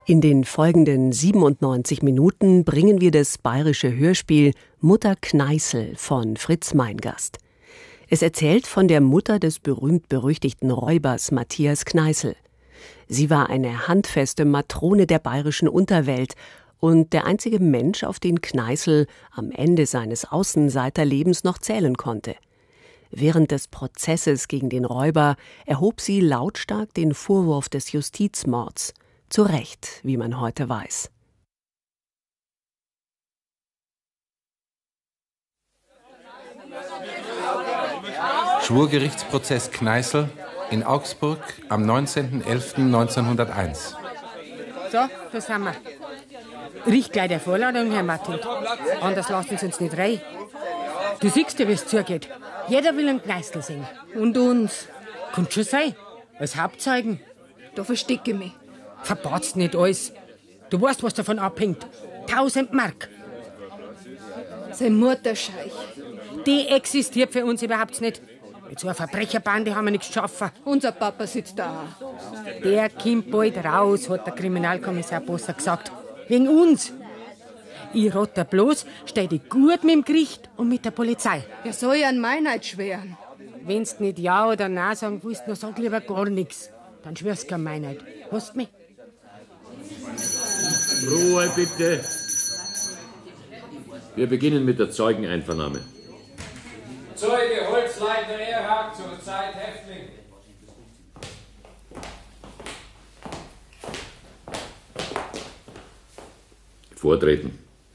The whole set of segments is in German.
In den folgenden 97 Minuten bringen wir das bayerische Hörspiel Mutter Kneißl von Fritz Meingast. Es erzählt von der Mutter des berühmt-berüchtigten Räubers Matthias Kneißl. Sie war eine handfeste Matrone der bayerischen Unterwelt und der einzige Mensch, auf den Kneißl am Ende seines Außenseiterlebens noch zählen konnte. Während des Prozesses gegen den Räuber erhob sie lautstark den Vorwurf des Justizmords. Zu Recht, wie man heute weiß. Schwurgerichtsprozess Kneißl in Augsburg am 19.11.1901. So, da sind wir. Riecht gleich der Vorladung, Herr Martin. Anders lassen Sie uns nicht rein. Du siehst ja, wie es zugeht. Jeder will einen Kneißl singen. Und uns. Kann schon sein. Als Hauptzeugen. Da verstecke ich mich. Verbatzt nicht alles. Du weißt, was davon abhängt. 1000 Mark. Sein Mutterscheich. Die existiert für uns überhaupt nicht. Mit so einer Verbrecherbande haben wir nichts geschaffen. Unser Papa sitzt da. Der kommt bald raus, hat der Kriminalkommissar Bosser gesagt. Wegen uns. Ich rate bloß, steh dich gut mit dem Gericht und mit der Polizei. Wer soll ja an Meinheit schwören? Wenn's nicht Ja oder Nein sagen willst, dann sag lieber gar nichts. Dann schwörst du an Meinheit. Hast mich? Ruhe bitte. Wir beginnen mit der Zeugeneinvernahme. Zeuge Holzleiter Erhard, zur Zeit Häftling. Vortreten.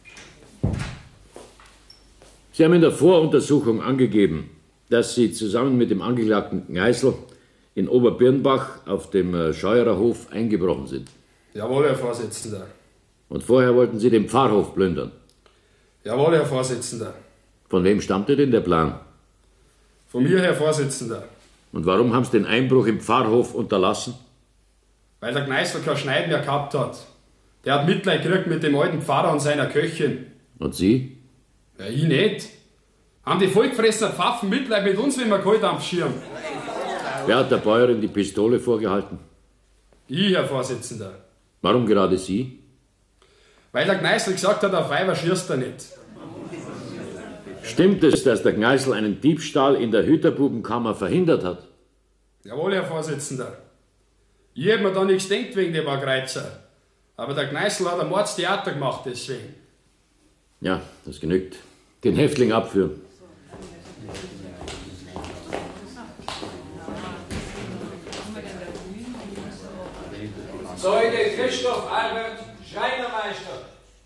Sie haben in der Voruntersuchung angegeben, dass Sie zusammen mit dem Angeklagten Kneißl in Oberbirnbach auf dem Scheuerer Hof eingebrochen sind. Jawohl, Herr Vorsitzender. Und vorher wollten Sie den Pfarrhof plündern. Jawohl, Herr Vorsitzender. Von wem stammte denn der Plan? Von mir, Herr Vorsitzender. Und warum haben Sie den Einbruch im Pfarrhof unterlassen? Weil der Kneißl kein Schneid mehr gehabt hat. Der hat Mitleid gekriegt mit dem alten Pfarrer und seiner Köchin. Und Sie? Ja, ich nicht. Haben die vollgefressenen Pfaffen Mitleid mit uns, wenn wir kalt am Schirm? Wer hat der Bäuerin die Pistole vorgehalten? Ich, Herr Vorsitzender. Warum gerade Sie? Weil der Kneißl gesagt hat, auf Weiber schießt er nicht. Stimmt es, dass der Kneißl einen Diebstahl in der Hüterbubenkammer verhindert hat? Jawohl, Herr Vorsitzender. Ich hab mir da nichts gedacht wegen dem Kreuzer. Aber der Kneißl hat ein Mordstheater gemacht, deswegen. Ja, das genügt. Den Häftling abführen. Zeuge Christoph Albert, Schreinermeister.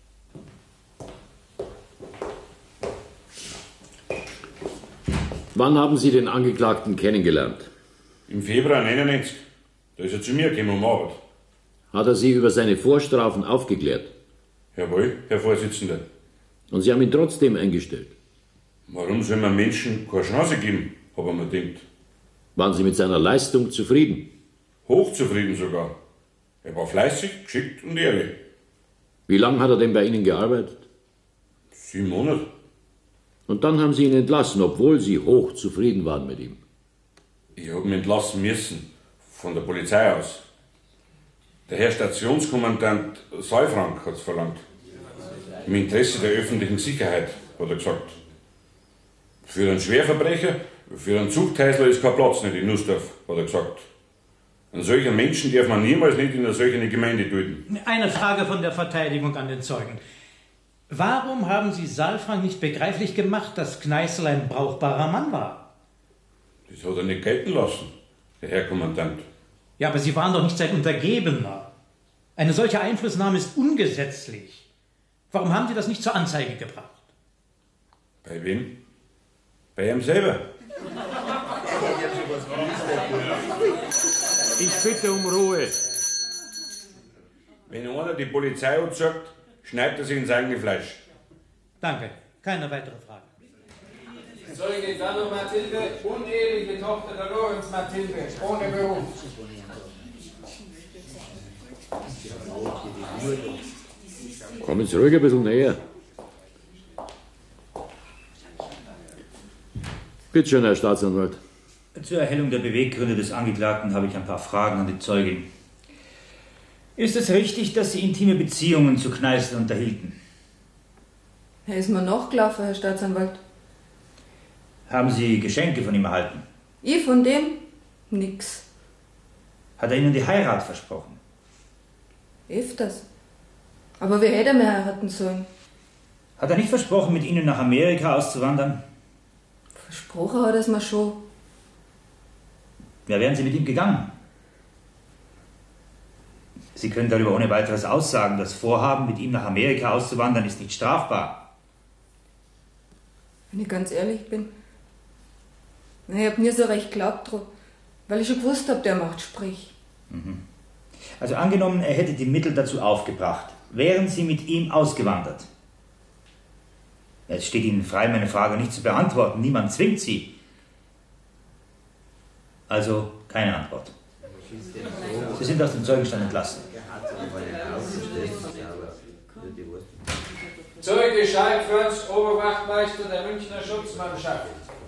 Wann haben Sie den Angeklagten kennengelernt? Im Februar 99. Da ist er zu mir gekommen um Arbeit. Hat er Sie über seine Vorstrafen aufgeklärt? Jawohl, Herr Vorsitzender. Und Sie haben ihn trotzdem eingestellt? Warum soll man Menschen keine Chance geben, habe ich mir gedacht. Waren Sie mit seiner Leistung zufrieden? Hochzufrieden sogar. Er war fleißig, geschickt und ehrlich. Wie lange hat er denn bei Ihnen gearbeitet? 7 Monate. Und dann haben Sie ihn entlassen, obwohl Sie hochzufrieden waren mit ihm. Ich habe ihn entlassen müssen, von der Polizei aus. Der Herr Stationskommandant Seifrank hat es verlangt. Im Interesse der öffentlichen Sicherheit, hat er gesagt. Für einen Schwerverbrecher, für einen Zuchthäusler ist kein Platz nicht in Nussdorf, hat er gesagt. Einen solchen Menschen darf man niemals nicht in eine solche Gemeinde töten. Eine Frage von der Verteidigung an den Zeugen. Warum haben Sie Saalfrank nicht begreiflich gemacht, dass Kneißl ein brauchbarer Mann war? Das hat er nicht gelten lassen, der Herr Kommandant. Ja, aber Sie waren doch nicht sein Untergebener. Eine solche Einflussnahme ist ungesetzlich. Warum haben Sie das nicht zur Anzeige gebracht? Bei wem? Bei ihm selber. Ich bitte um Ruhe. Wenn einer die Polizei sagt, schneidet er sich ins eigene Fleisch. Danke. Keine weitere Frage. Zeuge Dano Mathilde, uneheliche Tochter der Lorenz Mathilde, ohne Beruf. Kommen Sie ruhig ein bisschen näher. Bitte schön, Herr Staatsanwalt. Zur Erhellung der Beweggründe des Angeklagten habe ich ein paar Fragen an die Zeugin. Ist es richtig, dass Sie intime Beziehungen zu Kneißl unterhielten? Er ist mir nachgelaufen, Herr Staatsanwalt. Haben Sie Geschenke von ihm erhalten? Ich von dem? Nix. Hat er Ihnen die Heirat versprochen? Öfters. Aber wer hätte mir heiraten sollen? Hat er nicht versprochen, mit Ihnen nach Amerika auszuwandern? Versprochen hat er es mir schon. Ja, wären Sie mit ihm gegangen? Sie können darüber ohne weiteres aussagen. Das Vorhaben, mit ihm nach Amerika auszuwandern, ist nicht strafbar. Wenn ich ganz ehrlich bin, ich hab nie so recht geglaubt dran, weil ich schon gewusst hab, der macht Sprich. Also angenommen, er hätte die Mittel dazu aufgebracht. Wären Sie mit ihm ausgewandert? Es steht Ihnen frei, meine Frage nicht zu beantworten. Niemand zwingt Sie. Also keine Antwort. Sie sind aus dem Zeugenstand entlassen. Zeuge Schalk Franz, Oberwachtmeister der Münchner Schutzmannschaft.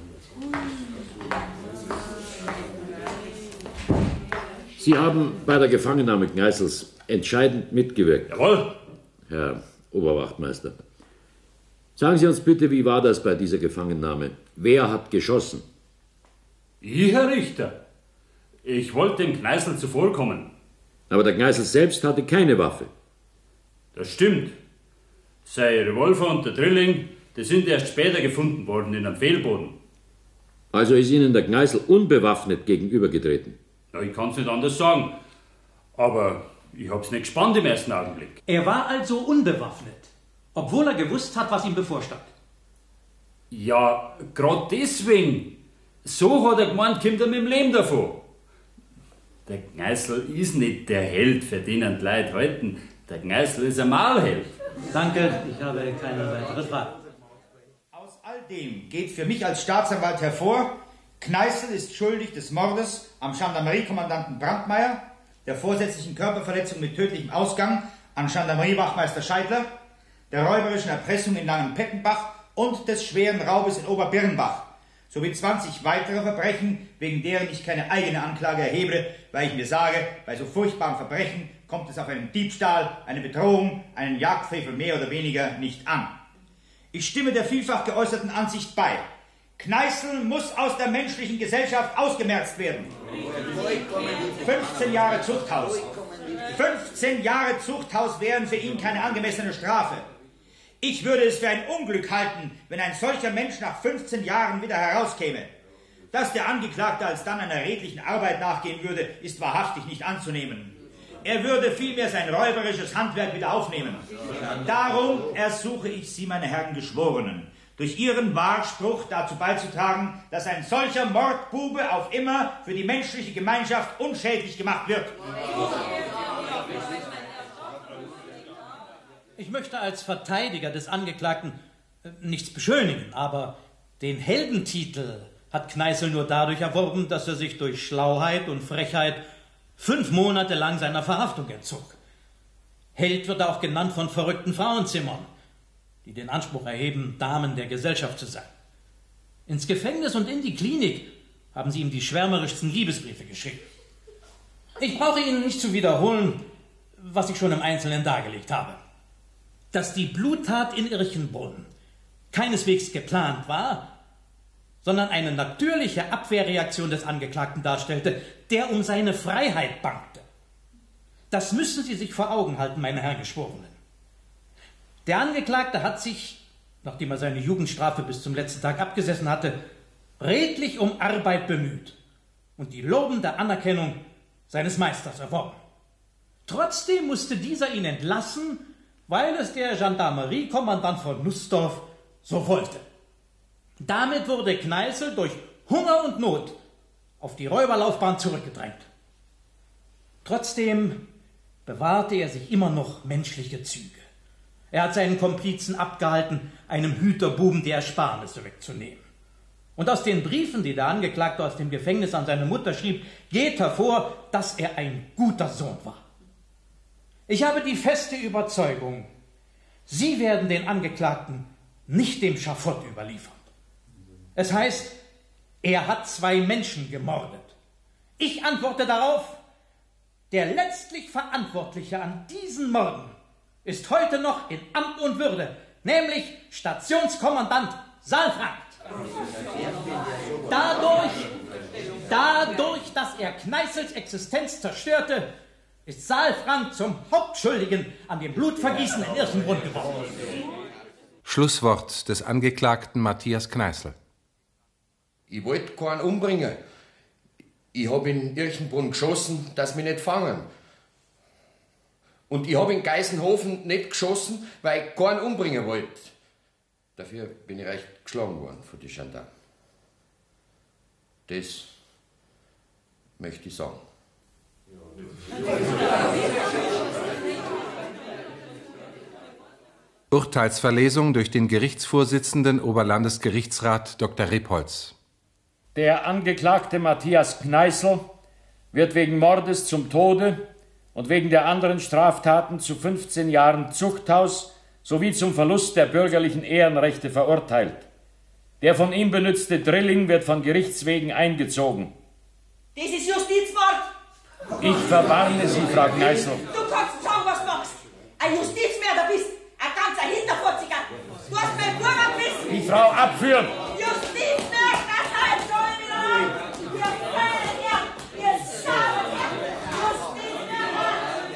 Sie haben bei der Gefangennahme Kneißls entscheidend mitgewirkt. Jawohl. Herr Oberwachtmeister. Sagen Sie uns bitte, wie war das bei dieser Gefangennahme? Wer hat geschossen? Ich, Herr Richter. Ich wollte dem Kneißl zuvorkommen. Aber der Kneißl selbst hatte keine Waffe. Das stimmt. Sein Revolver und der Drilling, die sind erst später gefunden worden in einem Fehlboden. Also ist Ihnen der Kneißl unbewaffnet gegenübergetreten? Ja, ich kann's nicht anders sagen. Aber ich hab's nicht gespannt im ersten Augenblick. Er war also unbewaffnet, obwohl er gewusst hat, was ihm bevorstand. Ja, gerade deswegen. So hat er gemeint, kommt er mit dem Leben davon. Der Kneißl ist nicht der Held, für den die Leute halten. Der Kneißl ist ein Maulheld. Danke, ich habe keine weitere Frage. Aus all dem geht für mich als Staatsanwalt hervor, Kneißl ist schuldig des Mordes am Gendarmeriekommandanten Brandmeier, der vorsätzlichen Körperverletzung mit tödlichem Ausgang an Gendarmeriewachtmeister Scheidler, der räuberischen Erpressung in Langenpettenbach und des schweren Raubes in Oberbirnbach, sowie 20 weitere Verbrechen, wegen deren ich keine eigene Anklage erhebe, weil ich mir sage, bei so furchtbaren Verbrechen kommt es auf einen Diebstahl, eine Bedrohung, einen Jagdfrevel mehr oder weniger nicht an. Ich stimme der vielfach geäußerten Ansicht bei. Kneißl muss aus der menschlichen Gesellschaft ausgemerzt werden. 15 Jahre Zuchthaus. 15 Jahre Zuchthaus wären für ihn keine angemessene Strafe. Ich würde es für ein Unglück halten, wenn ein solcher Mensch nach 15 Jahren wieder herauskäme. Dass der Angeklagte alsdann einer redlichen Arbeit nachgehen würde, ist wahrhaftig nicht anzunehmen. Er würde vielmehr sein räuberisches Handwerk wieder aufnehmen. Darum ersuche ich Sie, meine Herren Geschworenen, durch Ihren Wahrspruch dazu beizutragen, dass ein solcher Mordbube auf immer für die menschliche Gemeinschaft unschädlich gemacht wird. Ich möchte als Verteidiger des Angeklagten nichts beschönigen, aber den Heldentitel hat Kneißl nur dadurch erworben, dass er sich durch Schlauheit und Frechheit 5 Monate lang seiner Verhaftung entzog. Held wird er auch genannt von verrückten Frauenzimmern, die den Anspruch erheben, Damen der Gesellschaft zu sein. Ins Gefängnis und in die Klinik haben sie ihm die schwärmerischsten Liebesbriefe geschrieben. Ich brauche Ihnen nicht zu wiederholen, was ich schon im Einzelnen dargelegt habe. Dass die Bluttat in Irchenbrunn keineswegs geplant war, sondern eine natürliche Abwehrreaktion des Angeklagten darstellte, der um seine Freiheit bangte. Das müssen Sie sich vor Augen halten, meine Herren Geschworenen. Der Angeklagte hat sich, nachdem er seine Jugendstrafe bis zum letzten Tag abgesessen hatte, redlich um Arbeit bemüht und die lobende Anerkennung seines Meisters erworben. Trotzdem musste dieser ihn entlassen, weil es der Gendarmeriekommandant von Nussdorf so wollte. Damit wurde Kneißl durch Hunger und Not auf die Räuberlaufbahn zurückgedrängt. Trotzdem bewahrte er sich immer noch menschliche Züge. Er hat seinen Komplizen abgehalten, einem Hüterbuben die Ersparnisse wegzunehmen. Und aus den Briefen, die der Angeklagte aus dem Gefängnis an seine Mutter schrieb, geht hervor, dass er ein guter Sohn war. Ich habe die feste Überzeugung, Sie werden den Angeklagten nicht dem Schafott überliefern. Es heißt, er hat 2 Menschen gemordet. Ich antworte darauf, der letztlich Verantwortliche an diesen Morden ist heute noch in Amt und Würde, nämlich Stationskommandant Saalfrank. Dadurch, dass er Kneißls Existenz zerstörte, ist Saalfrank zum Hauptschuldigen an dem Blutvergießen in Irchenbrunn geworden. Schlusswort des Angeklagten Matthias Kneißl. Ich wollte keinen umbringen. Ich habe in Irchenbrunn geschossen, dass mich nicht fangen. Und ich habe in Geisenhofen nicht geschossen, weil ich keinen umbringen wollte. Dafür bin ich recht geschlagen worden von den Gendarmen. Das möchte ich sagen. Urteilsverlesung durch den Gerichtsvorsitzenden Oberlandesgerichtsrat Dr. Rebholz. Der Angeklagte Matthias Kneißl wird wegen Mordes zum Tode und wegen der anderen Straftaten zu 15 Jahren Zuchthaus sowie zum Verlust der bürgerlichen Ehrenrechte verurteilt. Der von ihm benützte Drilling wird von Gerichtswegen eingezogen. Das ist Justizmord! Ich verwarne Sie, Frau Kneißl. Du kannst sagen, was du machst. Ein Justizmörder bist, ein ganzer Hinterfotziger. Du hast meinen Bruder gebissen. Die Frau abführen! Justizmörder, halt schon wieder an! Ihr feine Herr, ihr Sauberherr! Justizmörder!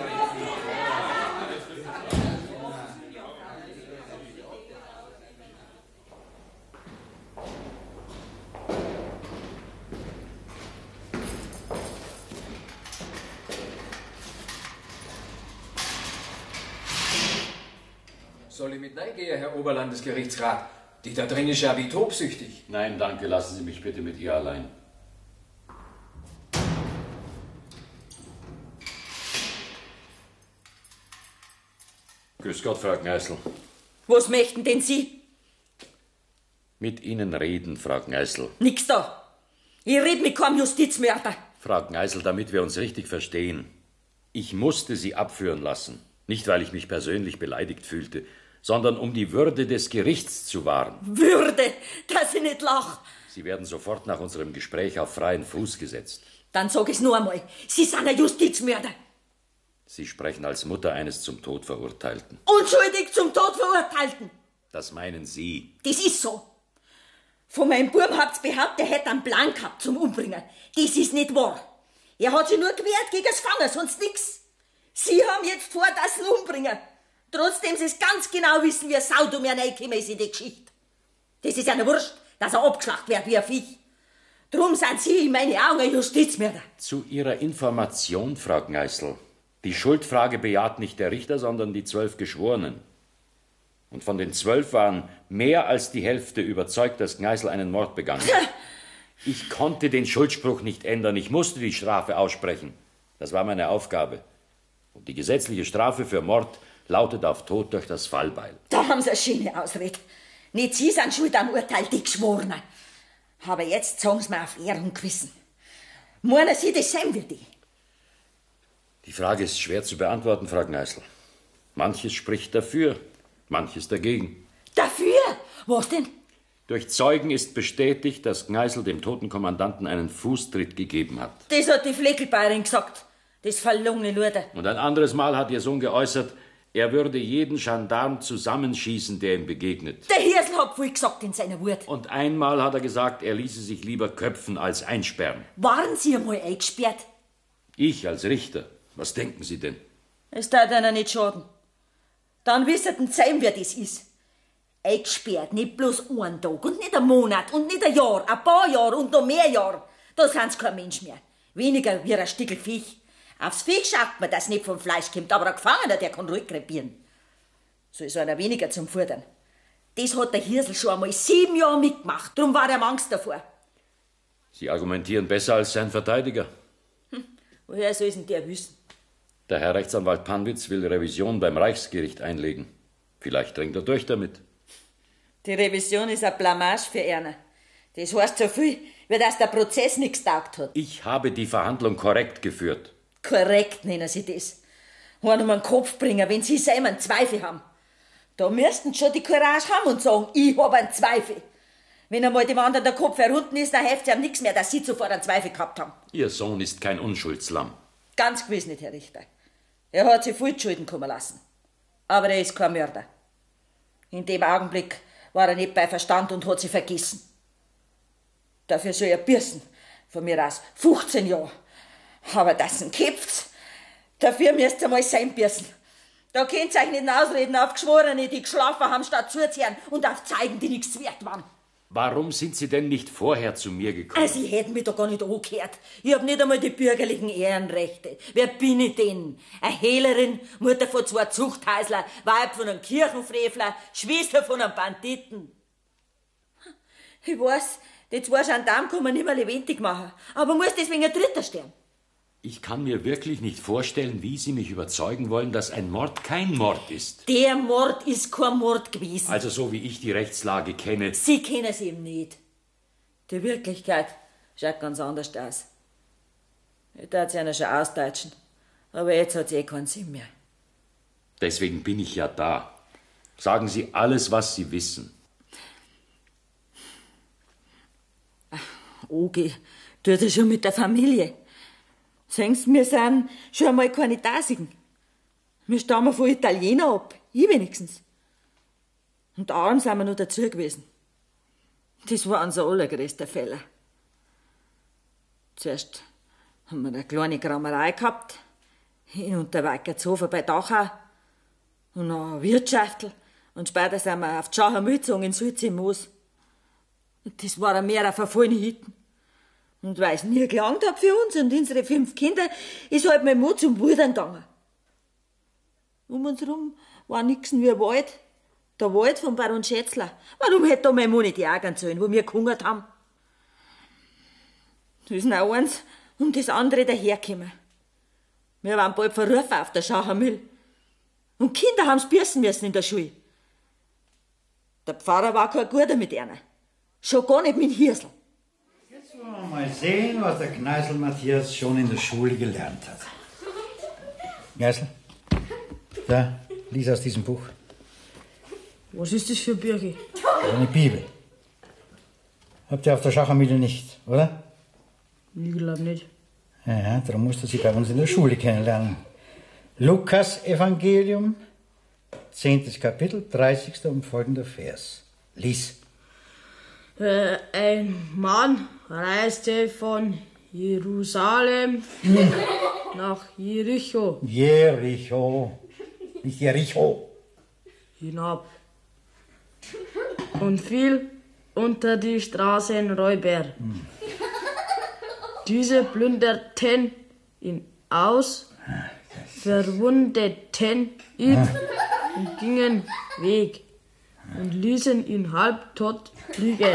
Soll ich mit reingehen, Herr Oberlandesgerichtsrat? Die da drin ist ja wie tobsüchtig. Nein, danke, lassen Sie mich bitte mit ihr allein. Grüß Gott, Frau Kneißl. Was möchten denn Sie? Mit Ihnen reden, Frau Kneißl. Nix da. Ich red mit keinem Justizmörder. Frau Kneißl, damit wir uns richtig verstehen. Ich musste Sie abführen lassen. Nicht, weil ich mich persönlich beleidigt fühlte, sondern um die Würde des Gerichts zu wahren. Würde, dass ich nicht lach. Sie werden sofort nach unserem Gespräch auf freien Fuß gesetzt. Dann sag ich's nur einmal. Sie sind ein Justizmörder. Sie sprechen als Mutter eines zum Tod Verurteilten. Unschuldig zum Tod Verurteilten. Das meinen Sie? Das ist so. Von meinem Buben habt's behauptet, er hätte einen Plan gehabt zum Umbringen. Das ist nicht wahr. Er hat sich nur gewehrt gegen das Fangen, sonst nix. Sie haben jetzt vor, dass sie ihn umbringen. Trotzdem sie es ganz genau wissen, wie ein Sau um ihn reingekommen ist in die Geschichte. Das ist ja wurscht, dass er abgeschlachtet wird wie ein Viech. Drum sind Sie in meinen Augen ein Justizmörder. Zu Ihrer Information, Frau Kneißl. Die Schuldfrage bejaht nicht der Richter, sondern die 12 Geschworenen. Und von den 12 waren mehr als die Hälfte überzeugt, dass Kneißl einen Mord begangen hat. Ich konnte den Schuldspruch nicht ändern. Ich musste die Strafe aussprechen. Das war meine Aufgabe. Und die gesetzliche Strafe für Mord lautet auf Tod durch das Fallbeil. Da haben Sie eine schöne Ausrede. Nicht Sie sind schuld am Urteil, die Geschworenen. Aber jetzt sagen Sie mir auf Ehre und Gewissen. Meinen Sie, das sein wird die? Die Frage ist schwer zu beantworten, Frau Kneißl. Manches spricht dafür, manches dagegen. Dafür? Was denn? Durch Zeugen ist bestätigt, dass Kneißl dem toten Kommandanten einen Fußtritt gegeben hat. Das hat die Fleckelbayerin gesagt. Das verlungene Luder. Und ein anderes Mal hat ihr Sohn geäußert, er würde jeden Gendarm zusammenschießen, der ihm begegnet. Der Hirsel hat viel gesagt in seiner Wut. Und einmal hat er gesagt, er ließe sich lieber köpfen als einsperren. Waren Sie einmal eingesperrt? Ich als Richter? Was denken Sie denn? Es darf einer nicht schaden. Dann wisset sein, wer das ist. Eingesperrt, nicht bloß einen Tag und nicht einen Monat und nicht ein Jahr, ein paar Jahre und noch mehr Jahre. Da sind's kein Mensch mehr. Weniger wie ein Stückel Viech. Aufs Viech schaut man, dass nicht vom Fleisch kommt, aber ein Gefangener, der kann ruhig krepieren. So ist einer weniger zum Fordern. Das hat der Hirsel schon einmal 7 Jahre mitgemacht, drum war er Angst davor. Sie argumentieren besser als sein Verteidiger. Woher soll denn der wissen? Der Herr Rechtsanwalt Pannwitz will Revision beim Reichsgericht einlegen. Vielleicht dringt er durch damit. Die Revision ist ein Blamage für einer. Das heißt so viel, wie dass der Prozess nichts taugt hat. Ich habe die Verhandlung korrekt geführt. Korrekt nennen Sie das. Einen um den Kopf bringen, wenn Sie selber einen Zweifel haben. Da müssten Sie schon die Courage haben und sagen, ich habe einen Zweifel. Wenn einmal dem anderen der Kopf herunten ist, dann hilft es ihm nichts mehr, dass Sie zuvor einen Zweifel gehabt haben. Ihr Sohn ist kein Unschuldslamm. Ganz gewiss nicht, Herr Richter. Er hat sich viel Schulden kommen lassen. Aber er ist kein Mörder. In dem Augenblick war er nicht bei Verstand und hat sich vergessen. Dafür soll er büßen. Von mir aus 15 Jahre. Aber das ein Kipft's. Dafür müsst ihr mal sein büßen. Da könnt ihr euch nicht ausreden auf Geschworene, die geschlafen haben, statt zuzuhören, und auf Zeugen, die nichts wert waren. Warum sind Sie denn nicht vorher zu mir gekommen? Sie hätten mich doch gar nicht angehört. Ich hab nicht einmal die bürgerlichen Ehrenrechte. Wer bin ich denn? Eine Hehlerin, Mutter von 2 Zuchthäusler, Weib von einem Kirchenfrevler, Schwester von einem Banditen. Ich weiß, die 2 Gendarmen kann man nicht mehr lebendig machen, aber muss deswegen ein Dritter sterben. Ich kann mir wirklich nicht vorstellen, wie Sie mich überzeugen wollen, dass ein Mord kein Mord ist. Der Mord ist kein Mord gewesen. Also so wie ich die Rechtslage kenne. Sie kennen es eben nicht. Die Wirklichkeit schaut ganz anders aus. Ich darf sie einer schon ausdeutschen, aber jetzt hat es keinen Sinn mehr. Deswegen bin ich ja da. Sagen Sie alles, was Sie wissen. Ogi, tut er schon mit der Familie. Sehen Sie, wir sind schon einmal keine Tasigen. Wir stammen von Italienern ab. Ich wenigstens. Und arm sind wir noch dazu gewesen. Das war unser allergrößter Fehler. Zuerst haben wir eine kleine Kramerei gehabt, in Unterweikertshofen bei Dachau. Und noch ein Wirtschaftel. Und später sind wir auf die Schachermühl gezogen in Sulz im Moos. Das waren mehr verfallene Hütten. Und weil es nie gelangt hat für uns und unsere 5 Kinder, ist halt mein Mann zum Wildern gegangen. Um uns herum war nix wie ein Wald. Der Wald von Baron Schätzler. Warum hätte da mein Mann nicht jagen sollen, wo wir gehungert haben? Das ist noch eins und das andere dahergekommen. Wir waren bald verrufen auf der Schachermühl. Und Kinder haben's büßen müssen in der Schule. Der Pfarrer war kein Guter mit einer. Schon gar nicht mit Hirsel. Jetzt wollen wir mal sehen, was der Kneißl Matthias schon in der Schule gelernt hat. Kneißl, da, lies aus diesem Buch. Was ist das für ein Bücher? Eine Bibel. Habt ihr auf der Schachermühle nicht, oder? Ich glaube nicht. Ja, darum musst du sie bei uns in der Schule kennenlernen. Lukas Evangelium, 10. Kapitel, 30. und folgender Vers. Lies. Ein Mann reiste von Jerusalem nach Jericho. Jericho, nicht Jericho. Hinab. Und fiel unter die Straßenräuber. Diese plünderten ihn aus, verwundeten ihn und gingen weg und ließen ihn halbtot liegen.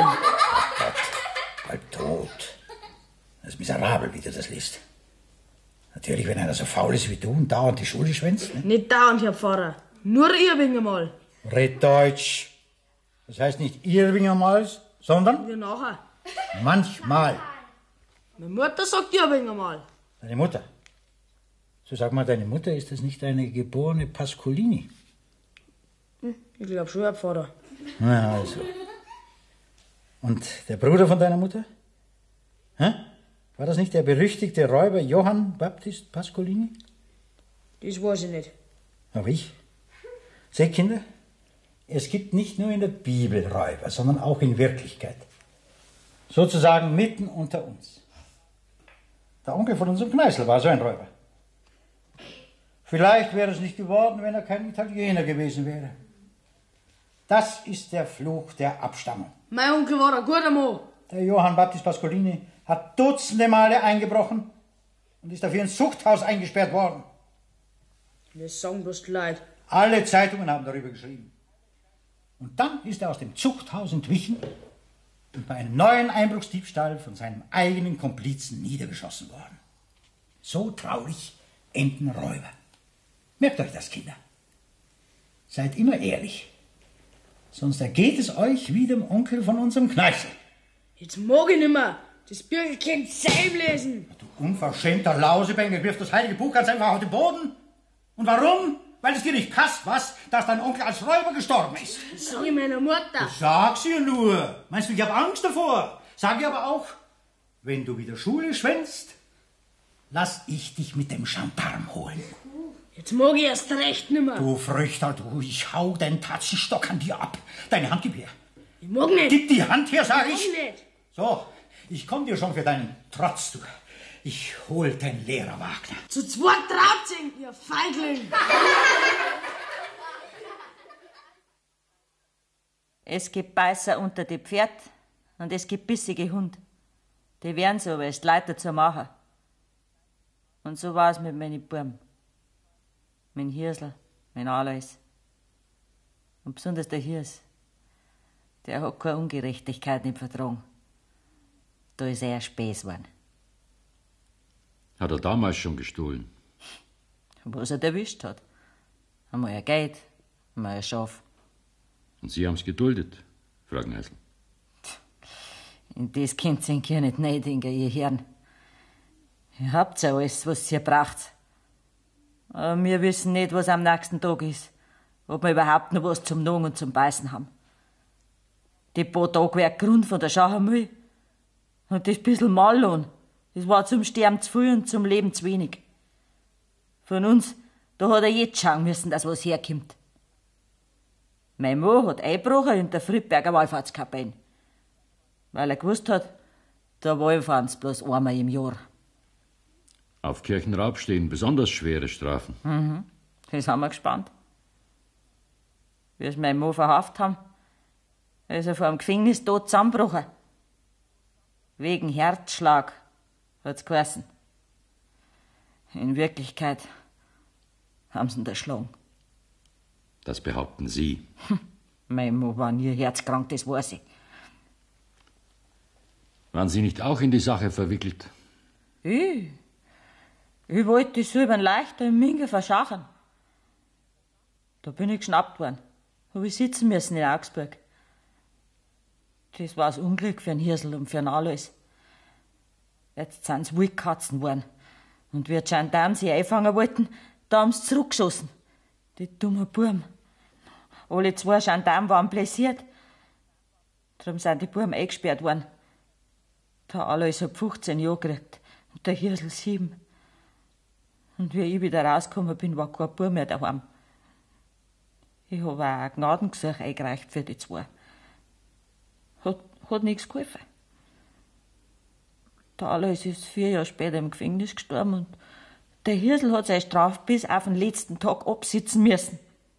Halb tot. Das ist miserabel, wie du das liest. Natürlich, wenn einer so faul ist wie du und dauernd die Schule schwänzt. Ne? Nicht dauernd, Herr Pfarrer. Nur ihr wegen einmal. Red Deutsch. Das heißt nicht ihr wegen einmal, sondern Wir nachher. manchmal. Meine Mutter sagt ihr wegen einmal. Deine Mutter. So sag mal, deine Mutter, ist das nicht eine geborene Pascolini? Ich glaube schon, Herr Pfarrer. Na also. Und der Bruder von deiner Mutter? Hä? War das nicht der berüchtigte Räuber Johann Baptist Pascolini? Das weiß ich nicht. Aber ich? Seht, Kinder, es gibt nicht nur in der Bibel Räuber, sondern auch in Wirklichkeit. Sozusagen mitten unter uns. Der Onkel von unserem Kneißl war so ein Räuber. Vielleicht wäre es nicht geworden, wenn er kein Italiener gewesen wäre. Das ist der Fluch der Abstammung. Mein Onkel war ein guter Mann. Der Johann Baptist Pascolini hat dutzende Male eingebrochen und ist dafür ins Zuchthaus eingesperrt worden. Das sagen bloß die Leute. Alle Zeitungen haben darüber geschrieben. Und dann ist er aus dem Zuchthaus entwichen und bei einem neuen Einbruchsdiebstahl von seinem eigenen Komplizen niedergeschossen worden. So traurig enden Räuber. Merkt euch das, Kinder. Seid immer ehrlich. Sonst ergeht es euch wie dem Onkel von unserem Kneißl. Jetzt mag ich nimmer. Das Bücher kennt selber lesen. Du unverschämter Lausebengel, wirft das heilige Buch ganz einfach auf den Boden. Und warum? Weil es dir nicht passt, was? Dass dein Onkel als Räuber gestorben ist. Das sag ich meiner Mutter. Sag's ihr nur. Meinst du, ich hab Angst davor? Sag ihr aber auch, wenn du wieder Schule schwänzt, lass ich dich mit dem Gendarm holen. Jetzt mag ich erst recht nimmer. Du Früchter, du, ich hau den Tatzenstock an dir ab. Deine Hand gib her. Ich mag nicht. Gib die Hand her, sag ich. Ich mag nicht. So, ich komm dir schon für deinen Trotz, du. Ich hol den Lehrer Wagner. Zu zweit traut's ihn, ihr Feigling. Es gibt Beißer unter die Pferd und es gibt bissige Hund. Die werden so, weil es die Leute dazu machen. Und so war es mit meinen Buben. Mein Hirsel, mein Alois. Und besonders der Hirs. Der hat keine Ungerechtigkeit nicht vertragen. Da ist er Späß geworden. Hat er damals schon gestohlen? Was er erwischt hat. Einmal ein Geld, einmal ein Schaf. Und Sie haben's geduldet, Frau Kneißl. In das könnt ihr ja nicht reindenken, ihr Herren. Ihr habt ja alles, was ihr braucht. Aber wir wissen nicht, was am nächsten Tag ist. Ob wir überhaupt noch was zum Nagen und zum Beißen haben. Die paar Tage wäre Grund von der Schauermüll. Und das bisschen Mallohn, das war zum Sterben zu viel und zum Leben zu wenig. Von uns, da hat er jetzt schauen müssen, dass was herkommt. Mein Mann hat eingebrochen in der Friedberger Wallfahrtskapelle. Weil er gewusst hat, da wallfahren sie bloß einmal im Jahr. Auf Kirchenraub stehen besonders schwere Strafen. Mhm. Das haben wir gespannt. Wie sie meinen Mann verhaftet haben, ist er vor dem Gefängnis tot zusammengebrochen. Wegen Herzschlag, hat's geheißen. In Wirklichkeit haben sie ihn erschlagen. Das behaupten Sie. Mein Mann war nie herzkrank, das weiß ich. Waren Sie nicht auch in die Sache verwickelt? Ich wollte die Silbern leichter im Minge verschachen. Da bin ich geschnappt worden. Hab ich sitzen müssen in Augsburg. Das war das Unglück für einen Hirsel und für einen Alois. Jetzt sind sie Wildkatzen geworden. Und wie die Gendarmen sie einfangen wollten, da haben sie zurückgeschossen. Die dummen Buben. Alle 2 Gendarmen waren blessiert. Darum sind die Buben eingesperrt worden. Der Alois hat 15 Jahre gekriegt und der Hirsel 7. Und wie ich wieder rausgekommen bin, war kein Bub mehr daheim. Ich habe auch ein Gnadengesuch eingereicht für die 2. Hat nichts geholfen. Der Alois ist 4 Jahre später im Gefängnis gestorben und der Hirsel hat seine Strafe bis auf den letzten Tag absitzen müssen.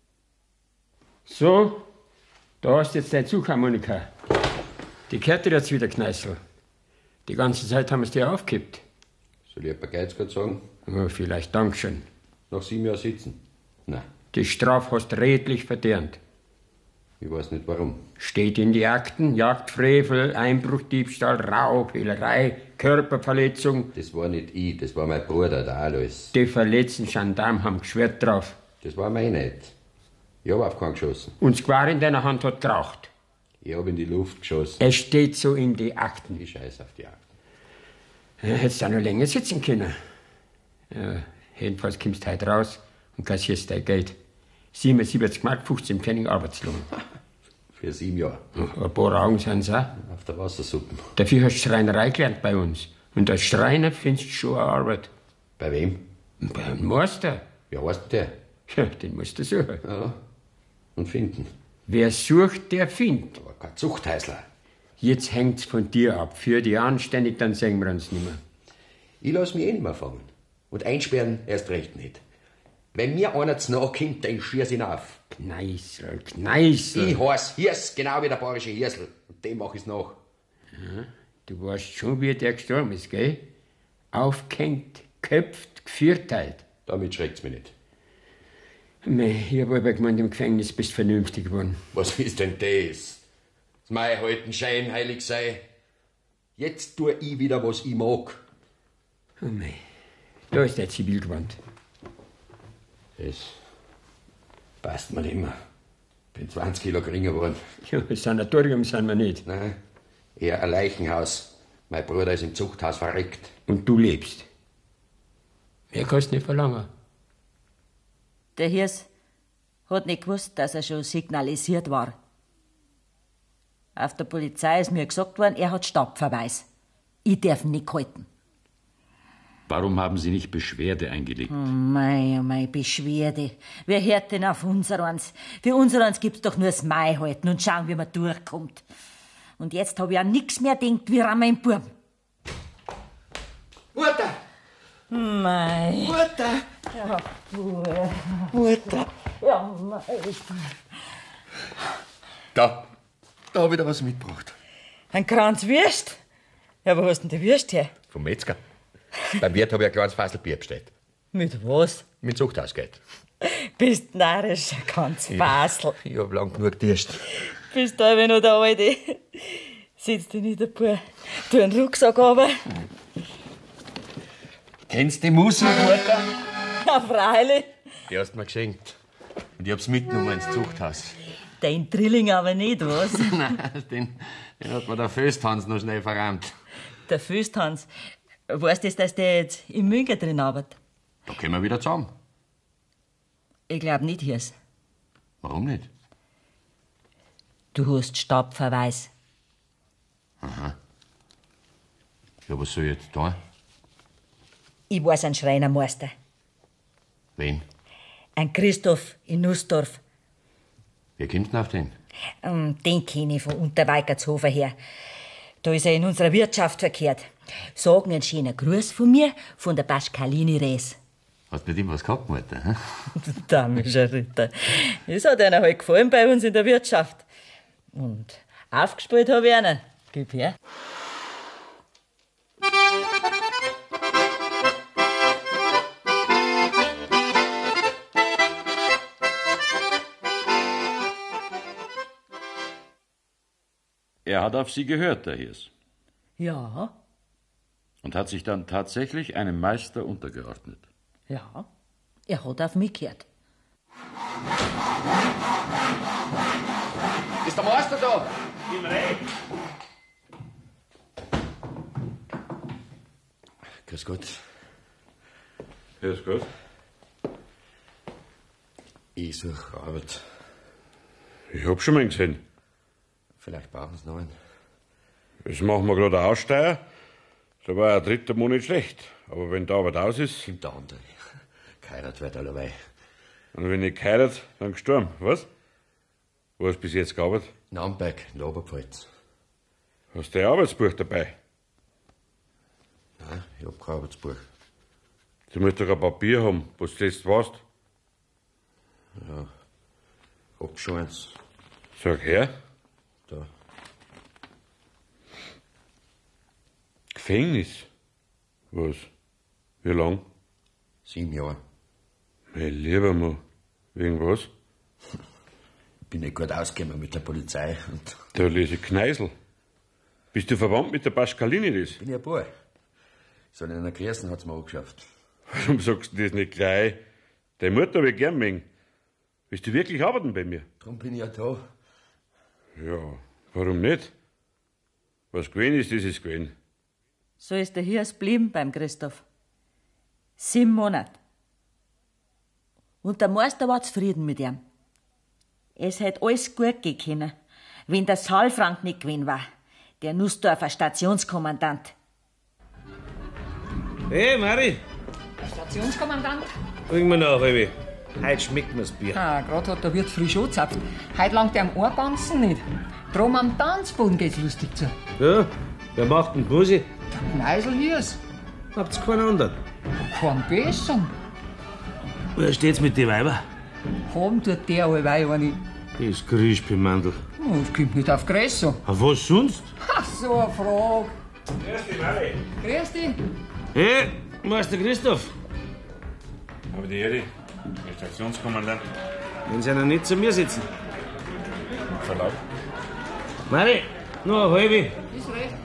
So, da hast du jetzt deine Zugharmonika. Die gehört dir jetzt wieder, Kneißl. Die ganze Zeit haben wir es dir aufgekippt. Soll ich ein paar Geiz gerade sagen? Ja, vielleicht Dankeschön. Nach 7 Jahren sitzen? Nein. Die Strafe hast redlich verdient. Ich weiß nicht warum. Steht in die Akten: Jagdfrevel, Einbruch, Diebstahl, Raub, Hehlerei, Körperverletzung. Das war nicht ich, das war mein Bruder, der Alois. Die verletzten Gendarmen haben geschwört drauf. Das war mein nicht. Ich hab auf keinen geschossen. Und das Gewehr in deiner Hand hat geraucht. Ich hab in die Luft geschossen. Es steht so in die Akten. Ich scheiß auf die Akten. Ja, hättest du auch noch länger sitzen können. Ja, jedenfalls kommst du heute raus und kassierst dein Geld. 77 Mark, 15 Pfennig Arbeitslohn. Für 7 Jahre. Ein paar Augen sind's auch. Auf der Wassersuppe. Dafür hast du Schreinerei gelernt bei uns. Und als Schreiner findest du schon eine Arbeit. Bei wem? Beim Meister. Wie heißt der? Ja, den musst du suchen. Ja. Und finden. Wer sucht, der findet. Aber kein Zuchthäusler. Jetzt hängt's von dir ab. Für die anständig, dann sehen wir uns nicht mehr. Ich lass mich eh nicht mehr fangen. Und einsperren erst recht nicht. Wenn mir einer zu nahe kommt, dann schieß ihn auf. Kneißl, Kneißl. Ich heiß Hirs, genau wie der bayerische Hirsel. Und dem mach ich's nach. Ja, du weißt schon, wie der gestorben ist, gell? Aufgehängt, geköpft, gevierteilt. Damit schreckt's mich nicht. Mei, ich hab aber gemeint, im Gefängnis bist du vernünftig geworden. Was ist denn das? Das mein halten Schein heilig sei. Jetzt tu ich wieder, was ich mag. Oh mei, da ist der Zivilgewand. Das passt mir nicht mehr. Bin 20 Kilo geringer geworden. Ja, Sanatorium sind wir nicht. Nein, eher ein Leichenhaus. Mein Bruder ist im Zuchthaus verreckt. Und du lebst. Mehr kannst du nicht verlangen. Der Hirs hat nicht gewusst, dass er schon signalisiert war. Auf der Polizei ist mir gesagt worden, er hat Stadtverweis. Ich darf ihn nicht halten. Warum haben Sie nicht Beschwerde eingelegt? Oh mei, Beschwerde. Wer hört denn auf unsereins? Für unsereins gibt's doch nur das Mai halten und schauen, wie man durchkommt. Und jetzt hab ich an nix mehr gedacht, wie an meinen Buben. Mutter! Mei. Mutter! Ja, Mutter! Ja, mei. Da hab ich da was mitgebracht. Ein Kranz Würst? Ja, wo hast denn die Würst her? Vom Metzger. Beim Wirt hab ich ein kleines Fassel Bier bestellt. Mit was? Mit Zuchthausgeld. Bist narrisch, ganz Basel. Ich hab lang genug Durst. Bist du aber noch der Alte? Sitz dich nicht ein paar. Tu einen Rucksack runter. Kennst du die Musik, Mutter? Ja, freilich. Die hast du mir geschenkt. Und ich hab's mitgenommen ins Zuchthaus. Den Drilling aber nicht, was? Nein, den hat mir der Fösthans noch schnell verrammt. Der Fösthans. Weißt du, dass der jetzt im Münger drin arbeitet? Da kommen wir wieder zusammen. Ich glaub nicht, Hirs. Warum nicht? Du hast Stabverweis. Aha. Ja, was soll ich jetzt tun? Ich weiß einen Schreinermeister. Wen? Ein Christoph in Nussdorf. Wer kommt denn auf den? Den kenne ich von Unterweikertshofer her. Da ist er in unserer Wirtschaft verkehrt. Sagen einen schönen Gruß von mir, von der Pascalini Res. Hast du mit ihm was gehabt, Mutter? Hm? Damischer Ritter. Das hat einer halt gefallen bei uns in der Wirtschaft. Und aufgespielt habe ich einen. Gib her. Er hat auf Sie gehört, der Hirs. Ja, Und hat sich dann tatsächlich einem Meister untergeordnet. ja. Er hat auf mich gehört. Ist der Meister da? Gib rein. Grüß Gott. Grüß Gott. Ich suche Arbeit. Ich hab schon mal gesehen. Vielleicht brauchen Sie noch einen. Jetzt machen wir gerade eine Aussteuer. Da war ein dritter Monat schlecht. Aber wenn die Arbeit aus ist. Kommt der andere. Geheiratet wird allerweil. Und wenn ich geheiratet, dann gestorben. Was? Wo hast du bis jetzt gearbeitet? In Amberg, in der Oberpfalz. Hast du dein Arbeitsbuch dabei? Nein, ich hab kein Arbeitsbuch. Du musst doch ein Papier haben, wo du zuletzt warst. Ja, hab schon eins. Sag her. Da. Gefängnis? Was? Wie lang? 7 Jahre. Mein lieber Mann. Wegen was? Ich bin nicht gut ausgekommen mit der Polizei. Und Da lese ich Kneisel. Bist du verwandt mit der Pascalini das? bin ich ein Boy. So in einer Kirche hat's mir angeschafft. Warum sagst du das nicht gleich? Deine Mutter will gern mengen. Willst du wirklich arbeiten bei mir? Drum bin ich ja da. Ja, warum nicht? Was gewesen ist, das ist gewesen. So ist der Hirs blieben beim Christoph. 7 Monate. Und der Meister war zufrieden mit ihm. Es hätte alles gut gehen können, wenn der Saalfrank nicht gewesen war, der Nussdorfer Stationskommandant. Hey, Mari, Stationskommandant? bring mir noch eine. Heute schmeckt mir's Bier. Ah, grad hat der Wirt frisch angezapft. Heute langt er am Ohrbanzen nicht. Drum am Tanzboden geht's lustig zu. Ja, wer macht denn Musik? Der Kneisel hier's. Habt's keinen anderen? Kein besseren. Wer steht's mit den Weiber? Haben tut der allweil eine. Das Grischpimandl. Oh, das kommt nicht auf Größe. Auf was sonst? Ach, so eine Frage. Grüß dich, Mari. Grüß dich. Hey, Meister Christoph. Aber die Ehre, der Stationskommandant. Wenn Sie noch nicht zu mir sitzen. Verlaub. Mari, nur eine halbe. Ist recht.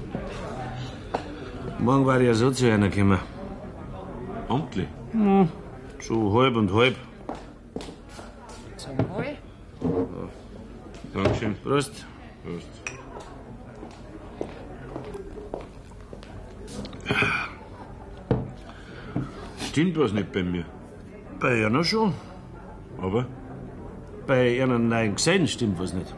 Morgen war ich ja so zu einer gekommen. Amtlich? So halb und halb. Zum Wohl. Dankeschön. Prost. Prost. Stimmt was nicht bei mir? Bei einer schon. Aber? Bei einer neuen Gesellen stimmt was nicht.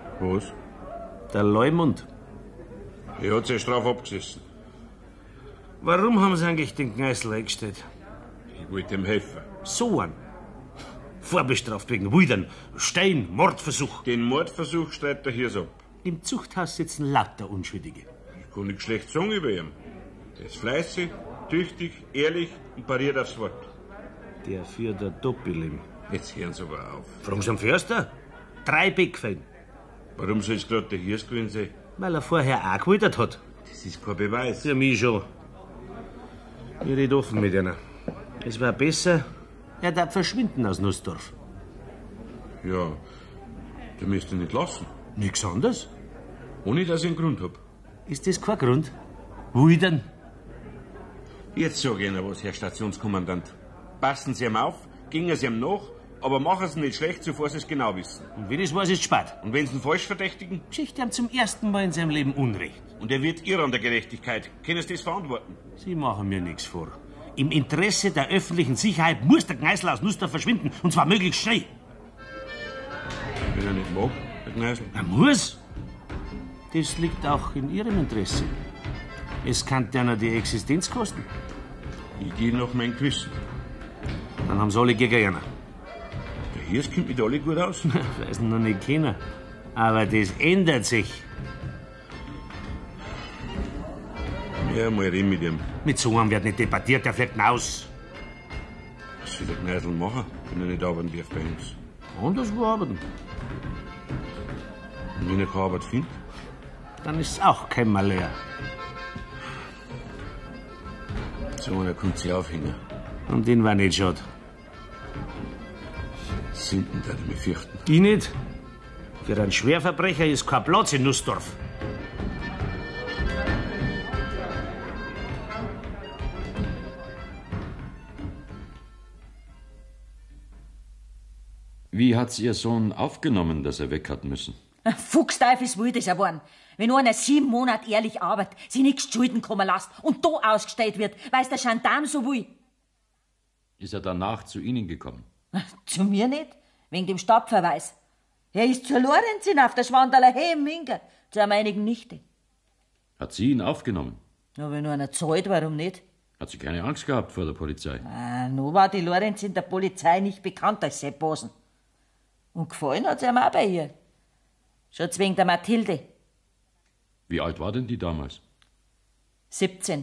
Was? Der Leumund. Er hat seine Strafe abgesessen. Warum haben Sie eigentlich den Kneißl eingestellt? Ich wollte ihm helfen. So einen? Vorbestraft wegen Wildern, Stein, Mordversuch. Den Mordversuch streitet er hier so ab. Im Zuchthaus sitzen lauter Unschuldige. Ich kann nicht schlecht sagen über ihn. Der ist fleißig, tüchtig, ehrlich und pariert aufs Wort. Der führt ein Doppelleben. Jetzt hören Sie aber auf. Fragen Sie am Förster? 3 Beckfällen. Warum soll es gerade der Hirs gewesen sein? Weil er vorher auch gewildert hat. Das ist kein Beweis. Für mich schon. Ich rede offen mit einer. Es wäre besser, er darf verschwinden aus Nussdorf. Ja, der müsste nicht lassen. Nichts anderes? Ohne, dass ich einen Grund hab. Ist das kein Grund? Wildern? Jetzt sag ich Ihnen was, Herr Stationskommandant. Passen Sie ihm auf, gingen Sie ihm nach, aber machen Sie nicht schlecht, bevor Sie es genau wissen. Und wenn es weiß, ist spät. Und wenn Sie ihn falsch verdächtigen? Geschichte haben zum ersten Mal in seinem Leben Unrecht. Und er wird irren an der Gerechtigkeit. Können Sie das verantworten? Sie machen mir nichts vor. Im Interesse der öffentlichen Sicherheit muss der Kneißl aus Nussdorf verschwinden, und zwar möglichst schnell. Wenn er nicht mag, der Kneißl. Er muss. Das liegt auch in Ihrem Interesse. Es kann einer die Existenz kosten. Ich gehe nach meinem Gewissen. Dann haben sie alle gegen einer. Der Hirs kommt mit alle gut aus. Weiß noch nicht keiner. Aber das ändert sich. Ja, mal reden mit ihm. Mit so einem wird nicht debattiert, der fliegt aus. Was soll der Kneißl machen, wenn er nicht arbeiten darf bei uns? Anderswo arbeiten. Und wenn er keine Arbeit findet? Dann ist es auch kein Malheur. So einer kommt sich aufhängen. Und den war nicht schade. Sünden, da ich mich fürchten. Ich nicht. Für einen Schwerverbrecher ist kein Platz in Nussdorf. Wie hat's Ihr Sohn aufgenommen, dass er weg hat müssen? Fuchsteufelswild ist er geworden. Wenn einer 7 Monate ehrlich arbeitet, sich nichts zu Schulden kommen lässt und da ausgestellt wird, weil's der Gendarm so will. Ist er danach zu Ihnen gekommen? Zu mir nicht, wegen dem Stadtverweis. Er ist zur Lorenzin auf der Schwandaler Minge, zu einer einigen Nichte. Hat sie ihn aufgenommen? Ja, wenn nur einer zahlt, warum nicht? Hat sie keine Angst gehabt vor der Polizei? Nur war die Lorenzin der Polizei nicht bekannt als Seppbosen. Und gefallen hat's ihm auch bei ihr. Schon wegen der Mathilde. Wie alt war denn die damals? 17.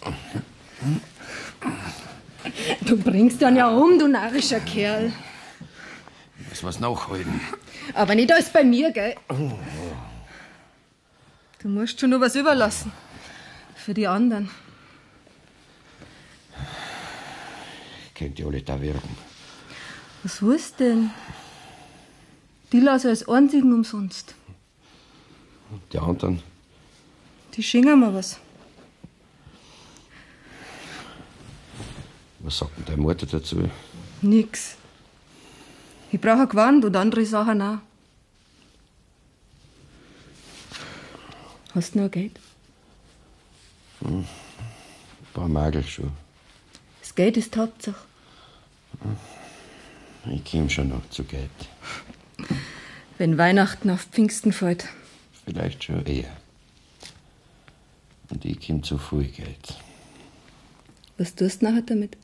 Du bringst dann ja um, du narrischer Kerl. Ich muss was nachholen. Aber nicht alles bei mir, gell? Du musst schon noch was überlassen. Für die anderen. Könnt ihr alle da wirken. Was willst denn? Die lassen als einzigen umsonst. Die anderen? Die schenken mir was. Was sagt denn deine Mutter dazu? Nix. Ich brauche ein Gewand und andere Sachen auch. Hast du noch Geld? Ein paar Magel schon. Das Geld ist die Hauptsache. Ich komm schon noch zu Geld. Wenn Weihnachten auf Pfingsten fällt. Vielleicht schon eher. Und ich komm zu viel Geld. Was tust du nachher damit?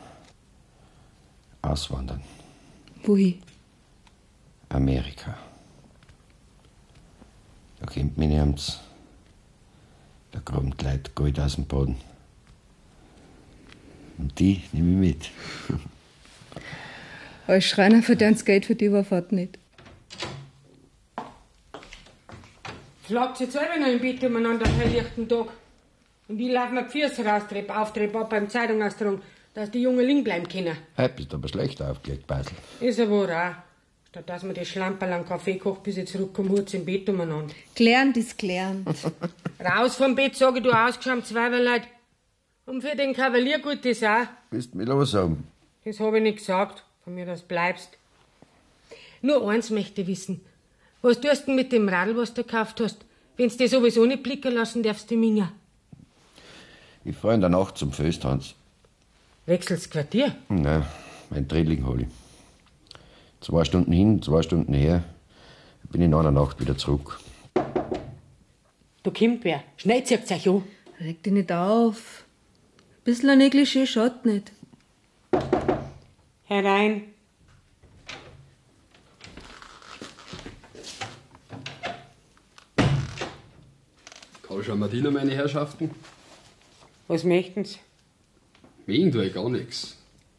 Auswandern. Wohin? Amerika. Da kommt mich nichts. Da graben die Leute Gold aus dem Boden. Und die nehme ich mit. Als Schreiner verdient das Geld für die Überfahrt nicht. Schlagt sich selber noch im Bett umeinander am helllichten Tag. Und ich laufe mir die Füße raus, Treppe auf, Treppe ab beim Zeitungaustragen, dass die Jungen liegen bleiben können. Heute bist du aber schlecht aufgelegt, Basel. Ist ja wohl auch. Statt dass man die Schlamperl am Kaffee kocht, bis ich zurückkomme, hurt's im Bett umeinander. Gelernt ist gelernt. Raus vom Bett, sage ich, du ausgeschämt Zweifelleid. Und für den Kavalier gut ist auch. Willst du mich los haben? Das habe ich nicht gesagt. Von mir, dass du bleibst. Nur eins möchte ich wissen. Was tust du denn mit dem Radl, was du gekauft hast? Wenn's dir sowieso nicht blicken lassen darfst, die Minja. Ich fahr in der Nacht zum Fösttanz. Wechselst Quartier? Nein, mein Drilling hol ich. 2 Stunden hin, 2 Stunden her. Bin in einer Nacht wieder zurück. Du kommt wer. Schnell zieht's euch an. Reg dich nicht auf. Bissl ein Negligé schaut nicht. Herein. Karl Schamardiner, meine Herrschaften. Was möchten's? Wegen tue ich gar nichts.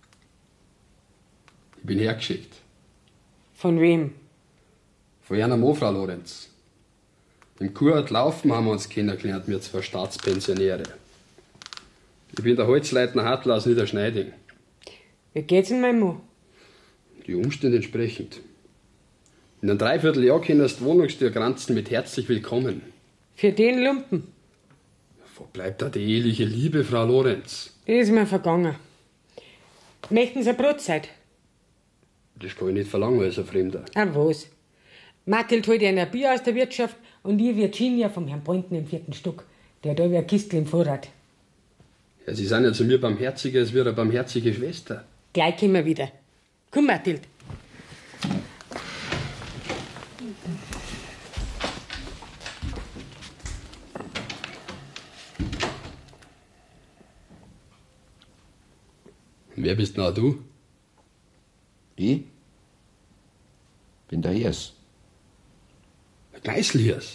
Ich bin hergeschickt. Von wem? Von einer Mo, Frau Lorenz. Im Kurort Laufen haben wir uns kennengelernt, wir 2 Staatspensionäre. Ich bin der Holzleitner Hartl aus Niederschneiding. Wie geht's in meinem Mo? Die Umstände entsprechend. In einem Dreivierteljahr können die Wohnungstür granzen mit herzlich willkommen. Für den Lumpen? Wo bleibt da die eheliche Liebe, Frau Lorenz? Die ist mir vergangen. Möchten Sie eine Brotzeit? Das kann ich nicht verlangen als ein Fremder. Ah, was? Mathilde holt Ihnen ein Bier aus der Wirtschaft und ich Virginia vom Herrn Boynton im 4. Stock. Der hat da wie eine Kistel im Vorrat. Ja, Sie sind ja zu mir barmherziger als wie eine barmherzige Schwester. Gleich kommen wir wieder. Komm, Mathilde. Wer bist denn auch du? Ich? Bin der Hirs. Der Kneißl-Hirs?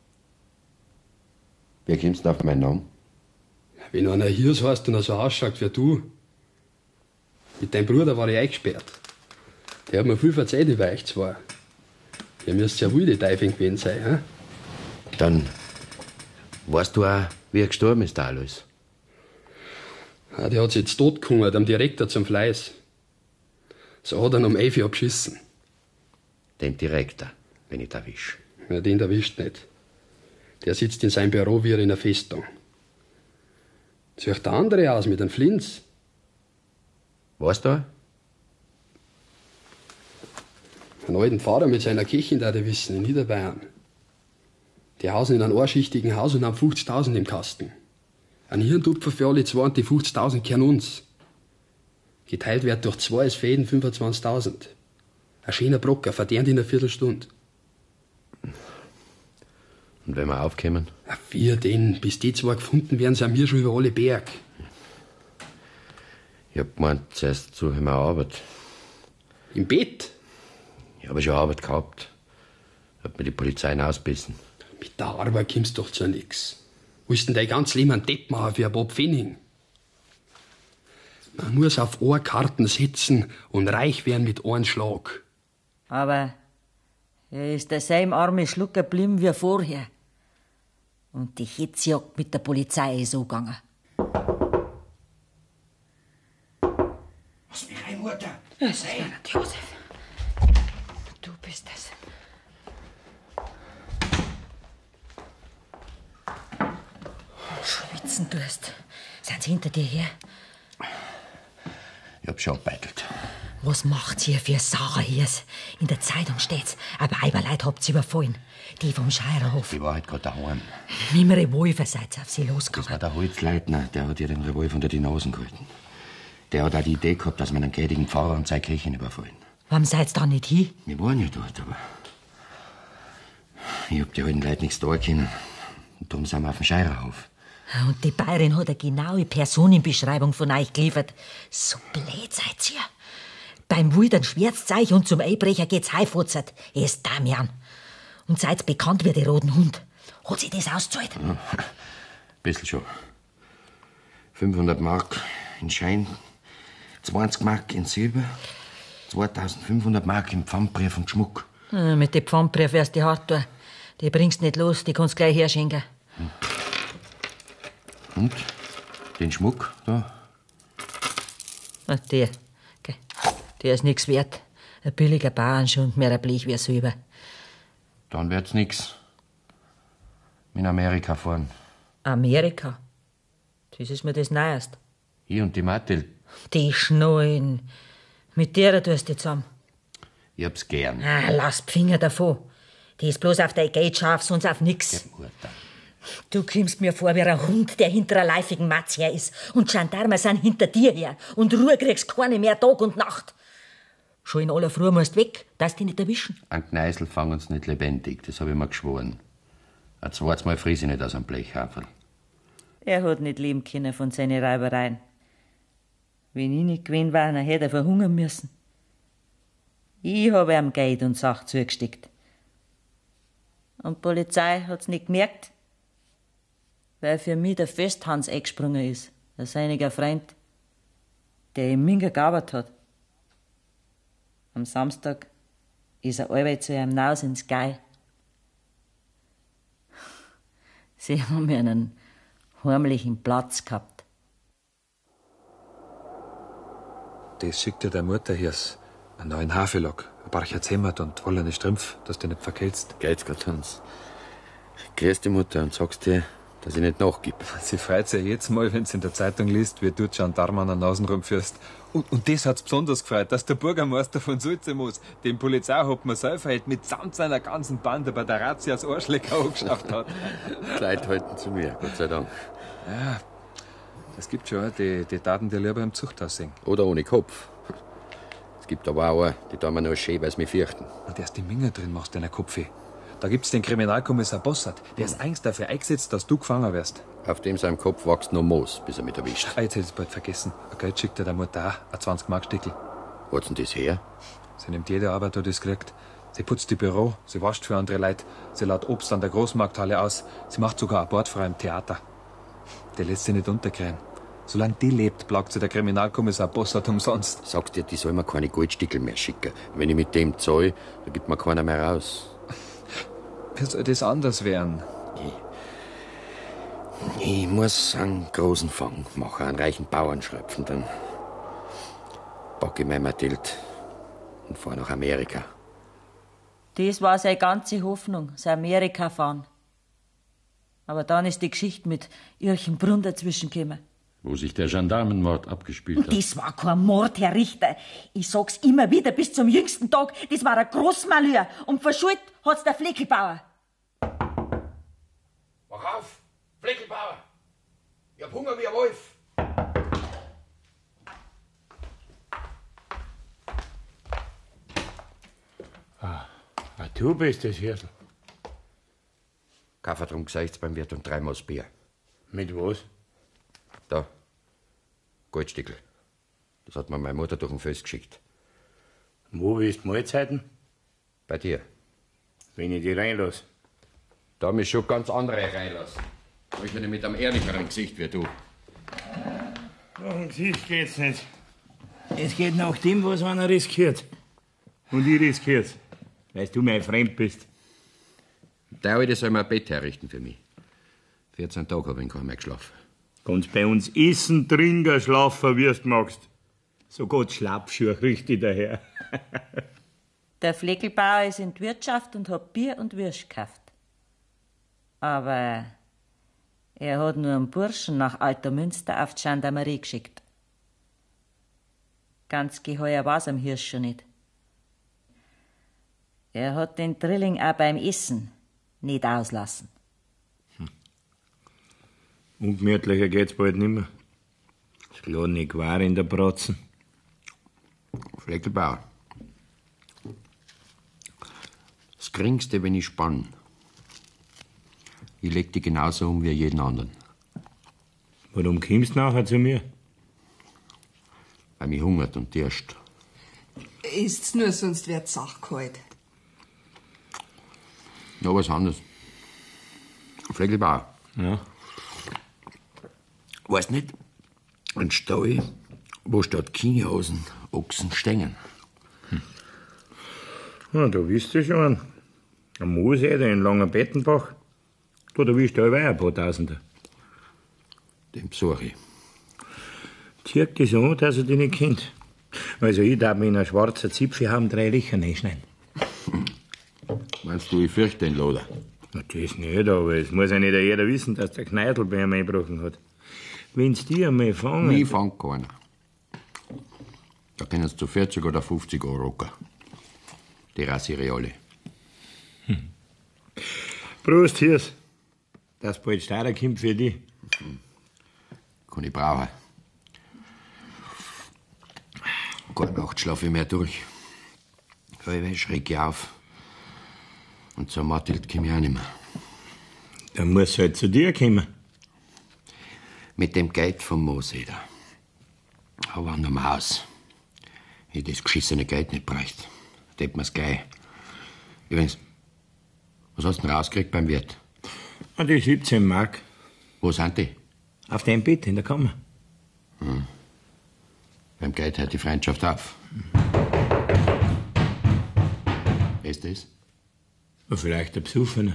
Wer kommst denn auf meinen Namen? Wenn einer Hirs heißt und er so ausschaut wie du. Mit deinem Bruder war ich eingesperrt. Der hat mir viel verzeiht über euch zwei. Ihr müsst ja wohl die Teufel gewesen sein, hä? Dann weißt du auch, wie er gestorben ist, der Alois. Ja, der hat sich jetzt totgehungert, am Direktor zum Fleiß. So hat er ihn um 11 Uhr abgeschissen. Den Direktor, wenn ich da erwisch. Ja, den erwischt nicht. Der sitzt in seinem Büro wie in einer Festung. Sieht der andere aus mit einem Flinz. Was da? Einen alten Pfarrer mit seiner Kirche, da der wissen, in Niederbayern. Die hausen in einem einschichtigen Haus und haben 50.000 im Kasten. Ein Hirntupfer für alle zwei und die 50.000 kehren uns. Geteilt wird durch 2 ist Fäden 25.000. Ein schöner Brocker, verdient in einer Viertelstunde. Und wenn wir aufkommen? Ja, wir denn? Bis die 2 gefunden werden, sind wir schon über alle Berg. Ich hab gemeint, zuerst suche ich mir Arbeit. Im Bett? Ich habe schon Arbeit gehabt. Hat mir die Polizei ausbissen. Mit der Arbeit kommst du doch zu nix. Willst du denn dein ganzes Leben einen Depp machen für ein paar Pfennig? Man muss auf Ohrkarten setzen und reich werden mit einem Schlag. Aber er ist derselbe arme Schluck geblieben wie vorher. Und die Hetzjagd mit der Polizei ist so gegangen. Was mich rein, Mutter? Das ist nicht Josef. Du bist es. Schwitzen tust. Sind sie hinter dir her? Ich hab schon abbeitelt. Was macht's ihr für Sache hier? In der Zeitung steht's, ein Weiberleid habt's überfallen. Die vom Scheirerhof. Die war halt grad daheim. Mit dem Revolver seid's auf sie losgegangen. Das war der Holzleitner, der hat ihr den Revolver unter die Nasen gehalten. Der hat auch die Idee gehabt, dass man einen gnädigen Pfarrer und seine Kirchen überfallen. Warum seid's da nicht hin? Wir waren ja dort, aber ich hab die alten Leute nichts da können. Und darum sind wir auf dem Scheirerhof. Und die Bayerin hat eine genaue Personenbeschreibung von euch geliefert. So blöd seid ihr. Beim Wildern schwärzt euch und zum Einbrecher geht's heifutzert. Er ist Damian. Und seid bekannt wie der roten Hund. Hat sich das ausgezahlt? Ja, bisschen schon. 500 Mark in Schein, 20 Mark in Silber, 2500 Mark im Pfandbrief und Schmuck. Mit dem Pfandbrief wirst du hart tun. Die bringst nicht los, die kannst gleich herschenken. Und? Den Schmuck da? Der. Der ist nix wert. Ein billiger Bauernschund, mehr ein Blech wie Silber. Dann wird's nix. In Amerika fahren. Amerika? Das ist mir das Neueste. Ich und die Mathilde. Die Schnallen. Mit der tust du zusammen. Ich hab's gern. Lass die Finger davon. Die ist bloß auf dein Geld scharf, sonst auf nix. Du kommst mir vor wie ein Hund, der hinter einer leifigen Matz her ist. Und Gendarmen sind hinter dir her. Und Ruhe kriegst keine mehr Tag und Nacht. Schon in aller Früh musst weg, dass die nicht erwischen. An Kneißl fangen sie nicht lebendig, das hab ich mir geschworen. Ein zweites Mal friss ich nicht aus einem Blechhaferl. Er hat nicht leben können von seinen Räubereien. Wenn ich nicht gewesen war, dann hätte er verhungern müssen. Ich habe ihm Geld und Sachen zugesteckt. Und die Polizei hat's nicht gemerkt, weil für mich der Festhans eingesprungen ist, ein seiniger Freund, der im Minga gearbeitet hat. Am Samstag ist er allweil zu ihm hinaus ins Geil. Sie haben mir einen heimlichen Platz gehabt. Das schickt dir der Mutter hier. Einen neuen Haferlock, ein Barcher Zemmert und wollene Strümpf, dass du nicht verkältst. Geht's Gott, Hans. Grüß die Mutter und sagst dir, dass ich nicht nachgib. Sie freut sich ja jetzt mal, wenn sie in der Zeitung liest, wie du Gendarme an der Nase rumführst. Und das hat's besonders gefreut, dass der Bürgermeister von Sulzemoos den Polizeihauptmann Seufeld mitsamt seiner ganzen Bande bei der Razzia als Arschlecker angeschafft hat. Die Leute halten zu mir, Gott sei Dank. Ja, es gibt schon, die taten dir lieber im Zuchthaus sehen. Oder ohne Kopf. Es gibt aber auch eine, die tun mir nur schön, weil sie mich fürchten. Und erst die Minge drin machst deiner Kopf weh. Da gibt's den Kriminalkommissar Bossert. Der ist eigens dafür eingesetzt, dass du gefangen wirst. Auf dem seinem Kopf wächst noch Moos, bis er mich erwischt. Jetzt hätte ich bald vergessen. Ein Geld schickt dir der Mutter auch, ein 20-Mark-Stickel. Wo hat's denn das her? Sie nimmt jede Arbeit, die das kriegt. Sie putzt die Büro, sie wascht für andere Leute, sie lädt Obst an der Großmarkthalle aus, sie macht sogar Abortfrei im Theater. Der lässt sie nicht unterkriegen. Solange die lebt, plagt sie der Kriminalkommissar Bossert umsonst. Sagst dir, die soll mir keine Goldstickel mehr schicken. Wenn ich mit dem zahle, dann gibt mir keiner mehr raus. Wie soll das anders werden? Ich muss einen großen Fang machen, einen reichen Bauern schröpfen, dann packe ich mein Mathilde und fahre nach Amerika. Das war seine ganze Hoffnung, sein Amerika fahren. Aber dann ist die Geschichte mit Irchenbrunn dazwischen gekommen. Wo sich der Gendarmenmord abgespielt hat. Das war kein Mord, Herr Richter. Ich sag's immer wieder, bis zum jüngsten Tag. Das war ein Großmalheur. Und verschuld hat's der Fleckelbauer. Wach auf, Fleckelbauer! Ich hab Hunger wie ein Wolf! Du bist das Hirtel. Kaffee drum Gesichts beim Wirt und 3 Maß Bier. Mit was? Da. Goldstickel. Das hat mir meine Mutter durch den Föß geschickt. Wo willst du Mahlzeiten? Bei dir. Wenn ich die reinlass. Da mich schon ganz andere reinlassen. Ich bin mit einem ehrlicheren Gesicht wie du. Nach dem Gesicht geht's nicht. Es geht nach dem, was einer riskiert. Und ich riskier's. Weil du mein Freund bist. Der Alte soll mir ein Bett herrichten für mich. 14 Tage habe ich kaum mehr geschlafen. Kannst bei uns essen, trinken, schlafen, wie du magst. So Gott Schlappschuhe richtig daher. Der Fleckelbauer ist in die Wirtschaft und hat Bier und Würst gekauft. Aber er hat nur einen Burschen nach Alter Münster auf die Gendarmerie geschickt. Ganz geheuer war's am Hirsch schon nicht. Er hat den Drilling auch beim Essen nicht auslassen. Ungemütlicher geht's bald nimmer. Das kleine Quar in der Bratzen. Fleckelbauer. Das Geringste, wenn ich spann. Ich leg dich genauso um wie jeden anderen. Warum kommst du nachher zu mir? Weil mich hungert und dürscht. Ist's nur, sonst wird's sachkalt. Noch was anderes. Fleckelbauer. Ja? Weißt nicht, ein Stall, wo statt Kienhosen Ochsen stängen. Ja, da wisst ihr schon. Am Moosee, in Langenbettenbach, da wisst ihr auch ein paar Tausender. Den besuche ich. Zirkt das an, dass er dich nicht kennt. Also ich darf mir in ein schwarzer Zipfel haben 3 Löcher reinschneiden. Meinst du, ich fürchte den Loder? Na, das nicht, aber es muss ja nicht jeder wissen, dass der Kneidl bei ihm eingebrochen hat. Wenn's die einmal fangen... Nie fangt keiner. Da können sie zu 40 oder 50 Euro rocken. Die rasiere ich alle. Prost, Hirs. Dass bald Steirer kommt für dich. Kann ich brauchen. Keine Nacht schlafe ich mehr durch. Allweil schreck ich auf. Und zur Mathilde komm ich auch nicht mehr. Dann muss halt zu dir kommen. Mit dem Geld vom Mooseder. Aber an dem Haus. Ich das geschissene Geld nicht bräuchte. Hätten wir's gleich. Übrigens, was hast du denn rausgekriegt beim Wirt? Die 17 Mark. Wo sind die? Auf deinem Bett in der Kammer. Beim Geld hört die Freundschaft auf. Wer ist das? Vielleicht der Besoffene.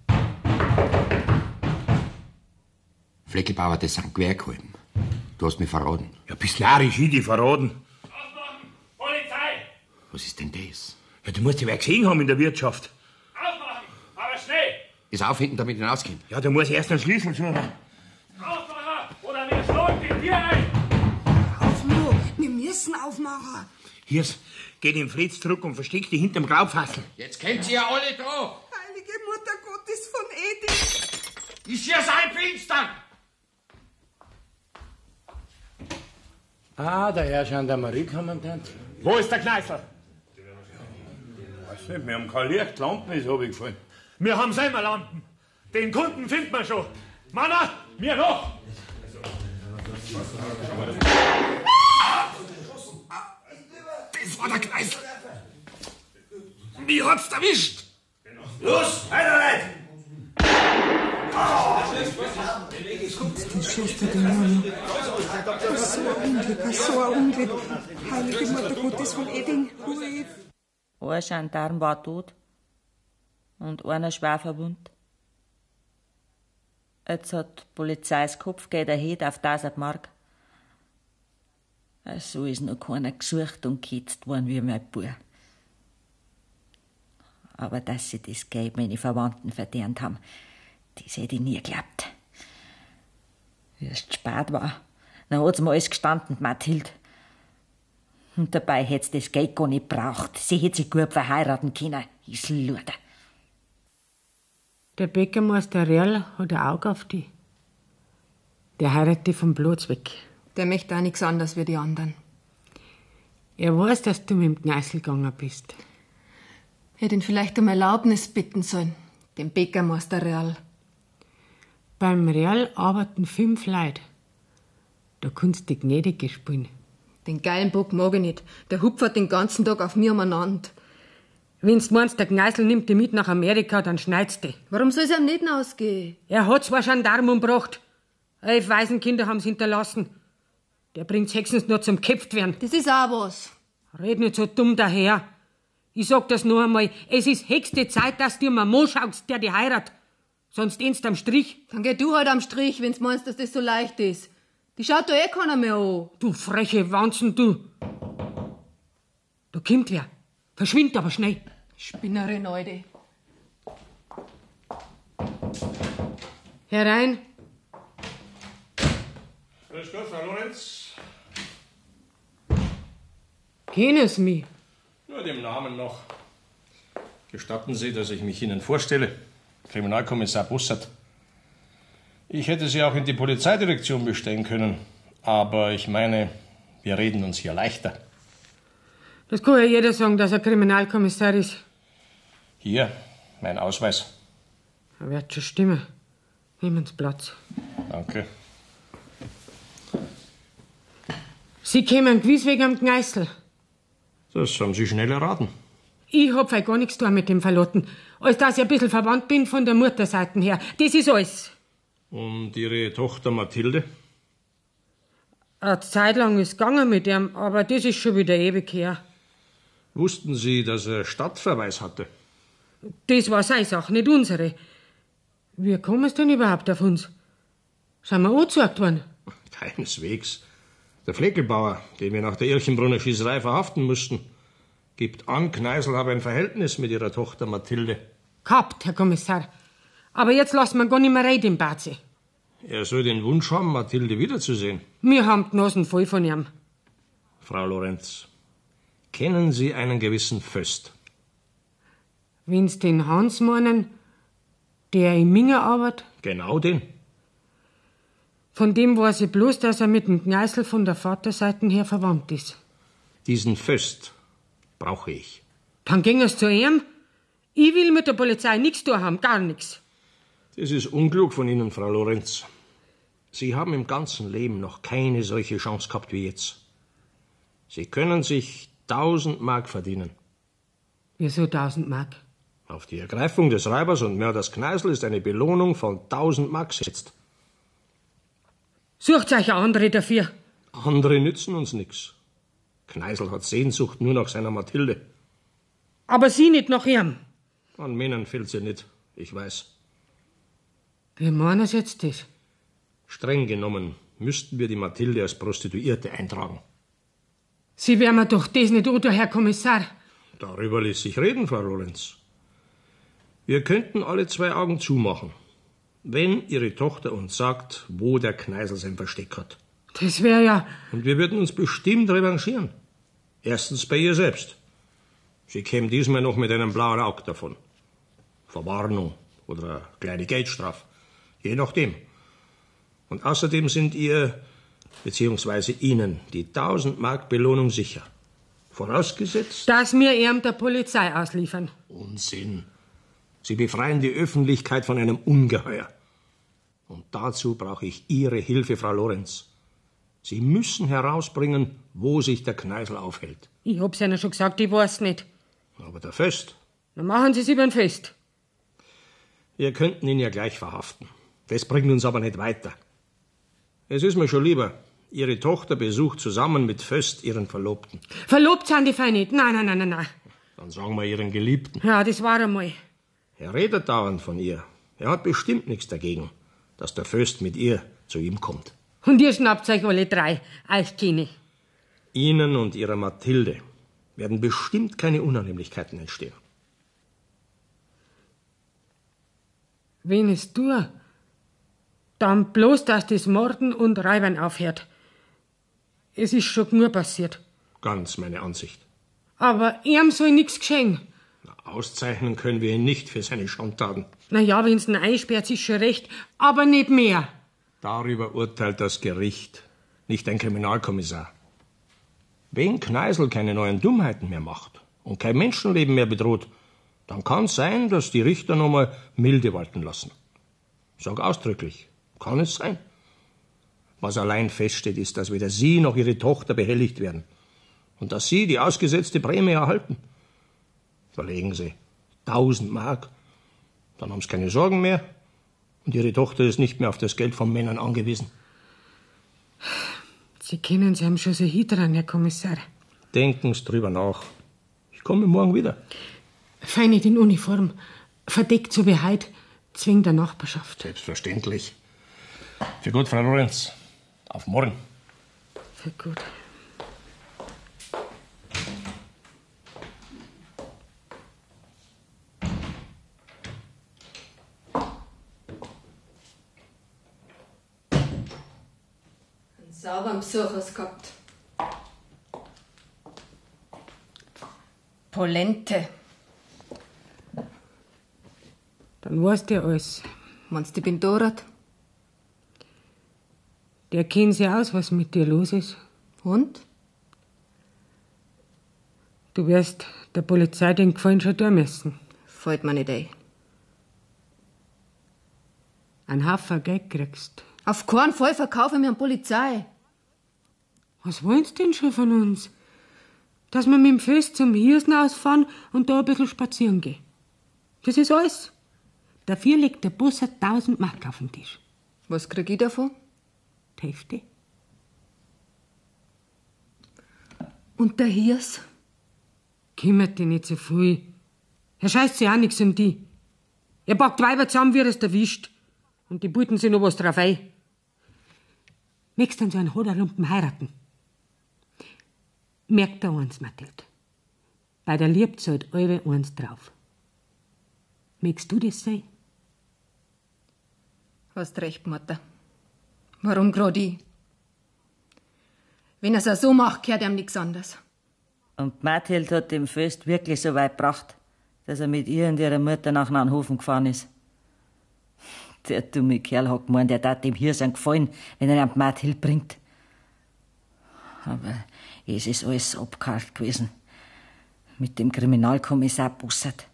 Fleckelbauer, das sind Gewehrkolben. Du hast mich verraten. Ja, bist narrisch, ich dich verraten. Polizei! Was ist denn das? Ja, du musst ja wer gesehen haben in der Wirtschaft. Aufmachen! Aber schnell! Ist aufhinten, damit ich hinausgehen. Ja, du musst erst einen Schlüssel suchen. Aufmachen! Oder wir schlagen die Tür ein! Auf nur, wir müssen aufmachen. Hiers, geh den Fritz zurück und versteck dich hinterm Graubfassel. Jetzt kennt ihr ja alle da. Heilige Mutter Gottes von Edith. Ist hier sein Finstern! Ah, der Herr Gendarmeriekommandant. Wo ist der Kneißl? Weiß nicht, wir haben kein Licht, Lampen ist runtergefallen. Wir haben selber Lampen. Den Kunden findet man schon. Manna, mir noch! Das war der Kneißl. Wie hat's erwischt? Los, weiter! Die Schwester, die Mama. So ein Unglück. Heilige Mutter Gottes von Eding. Ein Gendarm war tot und einer schwer verwundet. Jetzt hat die Polizei das Kopfgeld erhöht auf 1000 Mark. So ist noch keiner gesucht und gehetzt worden wie mein Bub. Aber dass sie das Geld meine Verwandten verdient haben, das hätte ich nie geglaubt. Wie es zu spät war, dann hat's mir alles gestanden, Mathilde. Und dabei hätt's das Geld gar nicht braucht. Sie hätte sich gut verheiraten können, ist Luder. Der Bäckermeister Real hat ein Auge auf die. Der heiratet vom Platz weg. Der möchte auch nichts anderes wie die anderen. Er weiß, dass du mit dem Kneißl gegangen bist. Hätte ihn vielleicht um Erlaubnis bitten sollen, dem Bäckermeister Real. Beim Real arbeiten 5 Leute. Da kannst du die Gnädige spielen. Den geilen Bock mag ich nicht. Der hupfert den ganzen Tag auf mir umeinander. Wenn's meinst, der Kneißl nimmt dich mit nach Amerika, dann schneid's dich. Warum soll es ihm nicht ausgehen? Er hat zwar Gendarmen umgebracht. 11 Waisenkinder haben's hinterlassen. Der bringt's höchstens nur zum Köpft werden. Das ist auch was. Red nicht so dumm daher. Ich sag das noch einmal. Es ist höchste Zeit, dass du mal Mann schaust, der dich heirat. Sonst endst am Strich. Dann geh du halt am Strich, wenn's meinst, dass das so leicht ist. Die schaut doch eh keiner mehr an. Du freche Wanzen, du. Da kommt wer. Verschwind aber schnell. Spinnerin, Alte. Herein. Grüß Gott, Frau Lorenz. Kennen Sie mich? Nur dem Namen noch. Gestatten Sie, dass ich mich Ihnen vorstelle. Kriminalkommissar Bussard. Ich hätte Sie auch in die Polizeidirektion bestellen können. Aber ich meine, wir reden uns hier leichter. Das kann ja jeder sagen, dass er Kriminalkommissar ist. Hier, mein Ausweis. Er wird schon stimmen. Nehmen Sie Platz. Danke. Sie kämen gewiss wegen am Kneißl. Das haben Sie schnell erraten. Ich hab halt gar nichts da mit dem Verlotten. Als dass ich ein bisschen verwandt bin von der Mutterseite her. Das ist alles. Und Ihre Tochter Mathilde? Eine Zeit lang ist gegangen mit ihm, aber das ist schon wieder ewig her. Wussten Sie, dass er Stadtverweis hatte? Das war seine Sache, nicht unsere. Wie kommen es denn überhaupt auf uns? Sind wir angezeigt worden? Keineswegs. Der Fleckelbauer, den wir nach der Irchenbrunner Schießerei verhaften mussten, gibt an, Kneißl habe ein Verhältnis mit ihrer Tochter Mathilde. Gehabt, Herr Kommissar. Aber jetzt lassen wir gar nicht mehr reden im Bazi. Er soll den Wunsch haben, Mathilde wiederzusehen. Wir haben die Nasen voll von ihm. Frau Lorenz, kennen Sie einen gewissen Föst? Wenn Sie den Hans meinen, der in Minga arbeitet? Genau den. Von dem weiß ich bloß, dass er mit dem Kneißl von der Vaterseite her verwandt ist. Diesen Föst brauche ich. Dann ging es zu ihm. Ich will mit der Polizei nichts tun haben, gar nichts. Das ist unklug von Ihnen, Frau Lorenz. Sie haben im ganzen Leben noch keine solche Chance gehabt wie jetzt. Sie können sich 1000 Mark verdienen. Wieso 1000 Mark? Auf die Ergreifung des Räubers und Mörders Kneißl ist eine Belohnung von 1000 Mark gesetzt. Sucht euch eine andere dafür. Andere nützen uns nichts. Kneißl hat Sehnsucht nur nach seiner Mathilde. Aber sie nicht nach ihm. An Männern fehlt sie nicht, ich weiß. Wie meinen Sie jetzt das? Streng genommen müssten wir die Mathilde als Prostituierte eintragen. Sie werden mir doch das nicht oder, Herr Kommissar. Darüber lässt sich reden, Frau Lorenz. Wir könnten alle 2 Augen zumachen, wenn Ihre Tochter uns sagt, wo der Kneißl sein Versteck hat. Das wäre ja... Und wir würden uns bestimmt revanchieren. Erstens bei ihr selbst. Sie käme diesmal noch mit einem blauen Auge davon. Verwarnung oder eine kleine Geldstrafe. Je nachdem. Und außerdem sind ihr, beziehungsweise Ihnen, die 1000 Mark Belohnung sicher. Vorausgesetzt... Dass wir ihm der Polizei ausliefern. Unsinn. Sie befreien die Öffentlichkeit von einem Ungeheuer. Und dazu brauche ich Ihre Hilfe, Frau Lorenz. Sie müssen herausbringen, wo sich der Kneißl aufhält. Ich hab's Ihnen schon gesagt, ich weiß nicht. Aber der Föst? Dann machen Sie es über den Fest. Wir könnten ihn ja gleich verhaften. Das bringt uns aber nicht weiter. Es ist mir schon lieber, Ihre Tochter besucht zusammen mit Föst ihren Verlobten. Verlobt sind die fein nicht. Nein. Dann sagen wir Ihren Geliebten. Ja, das war einmal. Er redet dauernd von ihr. Er hat bestimmt nichts dagegen, dass der Föst mit ihr zu ihm kommt. Und ihr schnappt euch alle 3, euch keine. Ihnen und Ihrer Mathilde werden bestimmt keine Unannehmlichkeiten entstehen. Wenn es tue, dann bloß, dass das Morden und Räubern aufhört. Es ist schon genug passiert. Ganz meine Ansicht. Aber ihm soll nichts geschehen. Auszeichnen können wir ihn nicht für seine Schandtaten. Na ja, wenn's ihn einsperrt, ist schon recht, aber nicht mehr. Darüber urteilt das Gericht, nicht ein Kriminalkommissar. Wenn Kneißl keine neuen Dummheiten mehr macht und kein Menschenleben mehr bedroht, dann kann es sein, dass die Richter nochmal Milde walten lassen. Ich sage ausdrücklich, kann es sein. Was allein feststeht, ist, dass weder Sie noch Ihre Tochter behelligt werden und dass Sie die ausgesetzte Prämie erhalten. Überlegen Sie, 1000 Mark, dann haben Sie keine Sorgen mehr und Ihre Tochter ist nicht mehr auf das Geld von Männern angewiesen. Sie kennen Sie haben schon so dran, Herr Kommissar. Denken Sie drüber nach. Ich komme morgen wieder. Fein nicht in Uniform, verdeckt so wie heute, zwingend der Nachbarschaft. Selbstverständlich. Für gut, Frau Lorenz. Auf morgen. Für gut. Einen sauberen Besuch hast du gehabt. Polente. Dann weißt du alles. Meinst du, ich bin Dorat? Der kennt sich aus, was mit dir los ist. Und? Du wirst der Polizei den Gefallen schon tun müssen. Fällt mir nicht ein. Ein Haufen Geld kriegst. Auf keinen Fall verkaufe ich mir an Polizei. Was wollen Sie denn schon von uns? Dass wir mit dem Fest zum Hirsen ausfahren und da ein bisschen spazieren gehen. Das ist alles. Dafür legt der Boss 1000 Mark auf den Tisch. Was krieg ich davon? Die Hälfte. Und der Hirs? Kümmert dich nicht so viel. Er scheißt sich auch nichts um die. Er packt Weiber zusammen, wie er es erwischt. Und die buten sich noch was drauf ein. Möchtest du dann so einen Hoderlumpen heiraten? Merkt da eins, Mathilde. Bei der Liebe zahlt eure eins drauf. Möchtest du das sein? Hast recht, Mutter. Warum grad ich? Wenn er's auch so macht, gehört ihm nichts anderes. Und Mathilde hat dem Fest wirklich so weit gebracht, dass er mit ihr und ihrer Mutter nach Naunhofen gefahren ist. Der dumme Kerl hat gemeint, der tat dem Hirsen gefallen, wenn er ihm die Mathilde bringt. Aber es ist alles abgehakt gewesen. Mit dem Kriminalkommissar Bussard.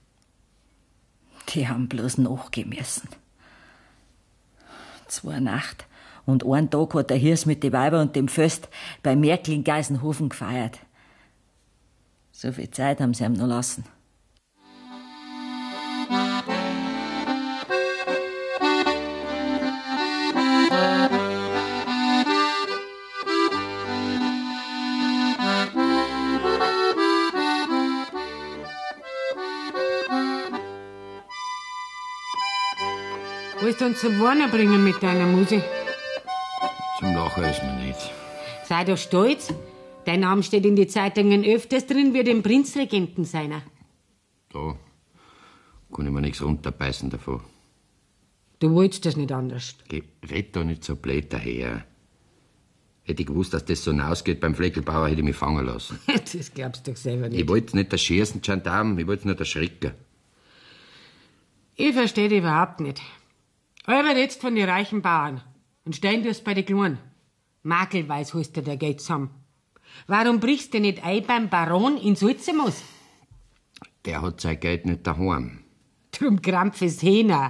Die haben bloß nachgehen müssen. 2 Nacht Und einen Tag hat der Hirs mit den Weibern und dem Föst bei Merkel in Geisenhofen gefeiert. So viel Zeit haben sie ihm noch lassen. Willst du uns zum Warnen bringen mit deiner Musik? Zum Lachen ist mir nicht. Sei doch stolz. Dein Name steht in die Zeitungen öfters drin wie dem Prinzregenten seiner. Da kann ich mir nichts runterbeißen davon. Du wolltest das nicht anders. Geh, red doch nicht so blöd daher. Hätte ich gewusst, dass das so hinausgeht beim Fleckelbauer, hätte ich mich fangen lassen. Das glaubst du doch selber nicht. Ich wollte nicht erschießen, Gendarm, ich wollte nur erschrecken. Ich versteh dich überhaupt nicht. Aber jetzt von den reichen Bauern und stellen dir's bei den Kleinen. Makelweis holst du der Geld zusammen. Warum brichst du nicht ein beim Baron in Sulzemus? Der hat sein Geld nicht daheim. Drum krampf es Hähner.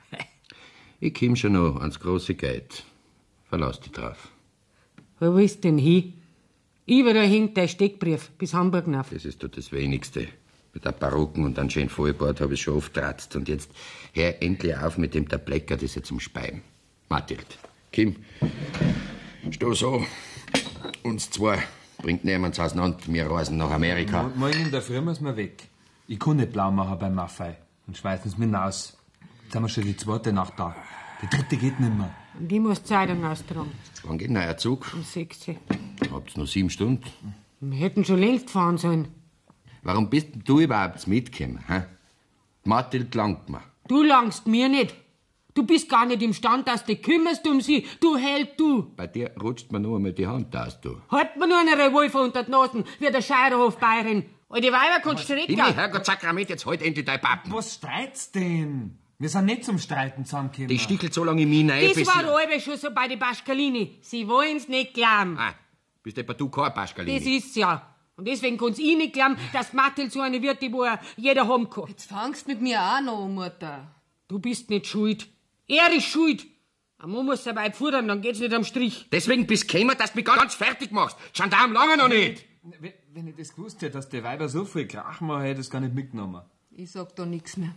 Ich komm schon noch ans große Geld. Verlass dich drauf. Wo willst du denn hin? Überall hängt dein Steckbrief bis Hamburg hinauf. Das ist doch das Wenigste. Mit der Barocken und einem schönen Vollbart habe ich schon oft geratzt. Und jetzt hör endlich auf mit dem Tablecker, das ist zum Speiben. Mathild, Kim, steh so. Uns zwei bringt niemand auseinander. Wir reisen nach Amerika. Morgen in der Früh müssen wir weg. Ich kann nicht blau machen beim Maffei. Und schmeißen sie mich hinaus. Jetzt haben wir schon die zweite Nacht da. Die dritte geht nicht mehr. Und ich muss Zeitung austragen. Wann geht ein neuer Zug? Um 6 Uhr. Habt's noch 7 Stunden? Wir hätten schon längst fahren sollen. Warum bist denn du überhaupt mitgekommen? Hä? Mathild langt mir. Du langst mir nicht. Du bist gar nicht imstand, dass du kümmerst um sie. Du Held, du. Bei dir rutscht mir nur einmal die Hand aus, du. Halt mir nur einen Revolver unter die Nasen, wie der Scheierhof-Bayerin. Alte Weiber kannst du strecken. Himmel, Herrgott, Sakrament, jetzt halt endlich dein Pappen. Was streit's denn? Wir sind nicht zum Streiten zusammengekommen. Die stichelt so lange in mich rein, Das war halbe schon so bei den Pascalini. Sie wollen's nicht glauben. Ah, bist etwa du kein Pascalini? Das ist's ja. Und deswegen kann's ich nicht glauben, dass Mathild so eine wird, die wo jeder haben kann. Jetzt fangst mit mir auch noch an, Mutter. Du bist nicht schuld. Er ist schuld. Ein Mann muss dabei fuhren, dann geht's nicht am Strich. Deswegen bist du gekommen, dass du mich ganz fertig machst. Gendarm lange noch nicht. Wenn ich das gewusst hätte, dass die Weiber so viel Krach machen, hätte ich das gar nicht mitgenommen. Ich sag da nix mehr.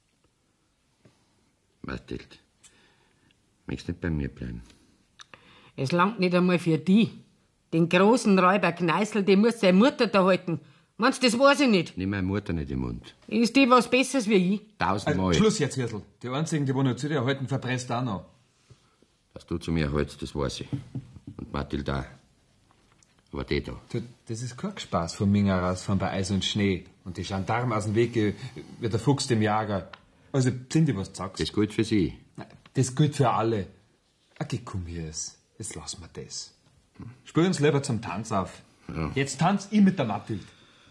Mathild, möchtest nicht bei mir bleiben? Es langt nicht einmal für die. Den großen Räuber Kneißl, den muss seine Mutter da halten. Meinst du, das weiß ich nicht? Nimm meine Mutter nicht im Mund. Ist die was Besseres wie ich? 1000-mal. Schluss jetzt, Hirtl. Die einzigen, die noch zu dir halten, verpresst auch noch. Dass du zu mir hältst, das weiß ich. Und Mathild auch. Aber die da. Du, das ist kein Spaß vom Minger rausfahren bei Eis und Schnee. Und die Gendarmen aus dem Weg wie der Fuchs dem Jager. Also, sind die, was du sagst? Das gilt für sie. Das gilt für alle. Okay, komm, Hirs. Jetzt lassen wir das. Spür uns lieber zum Tanz auf. Ja. Jetzt tanz ich mit der Mathild.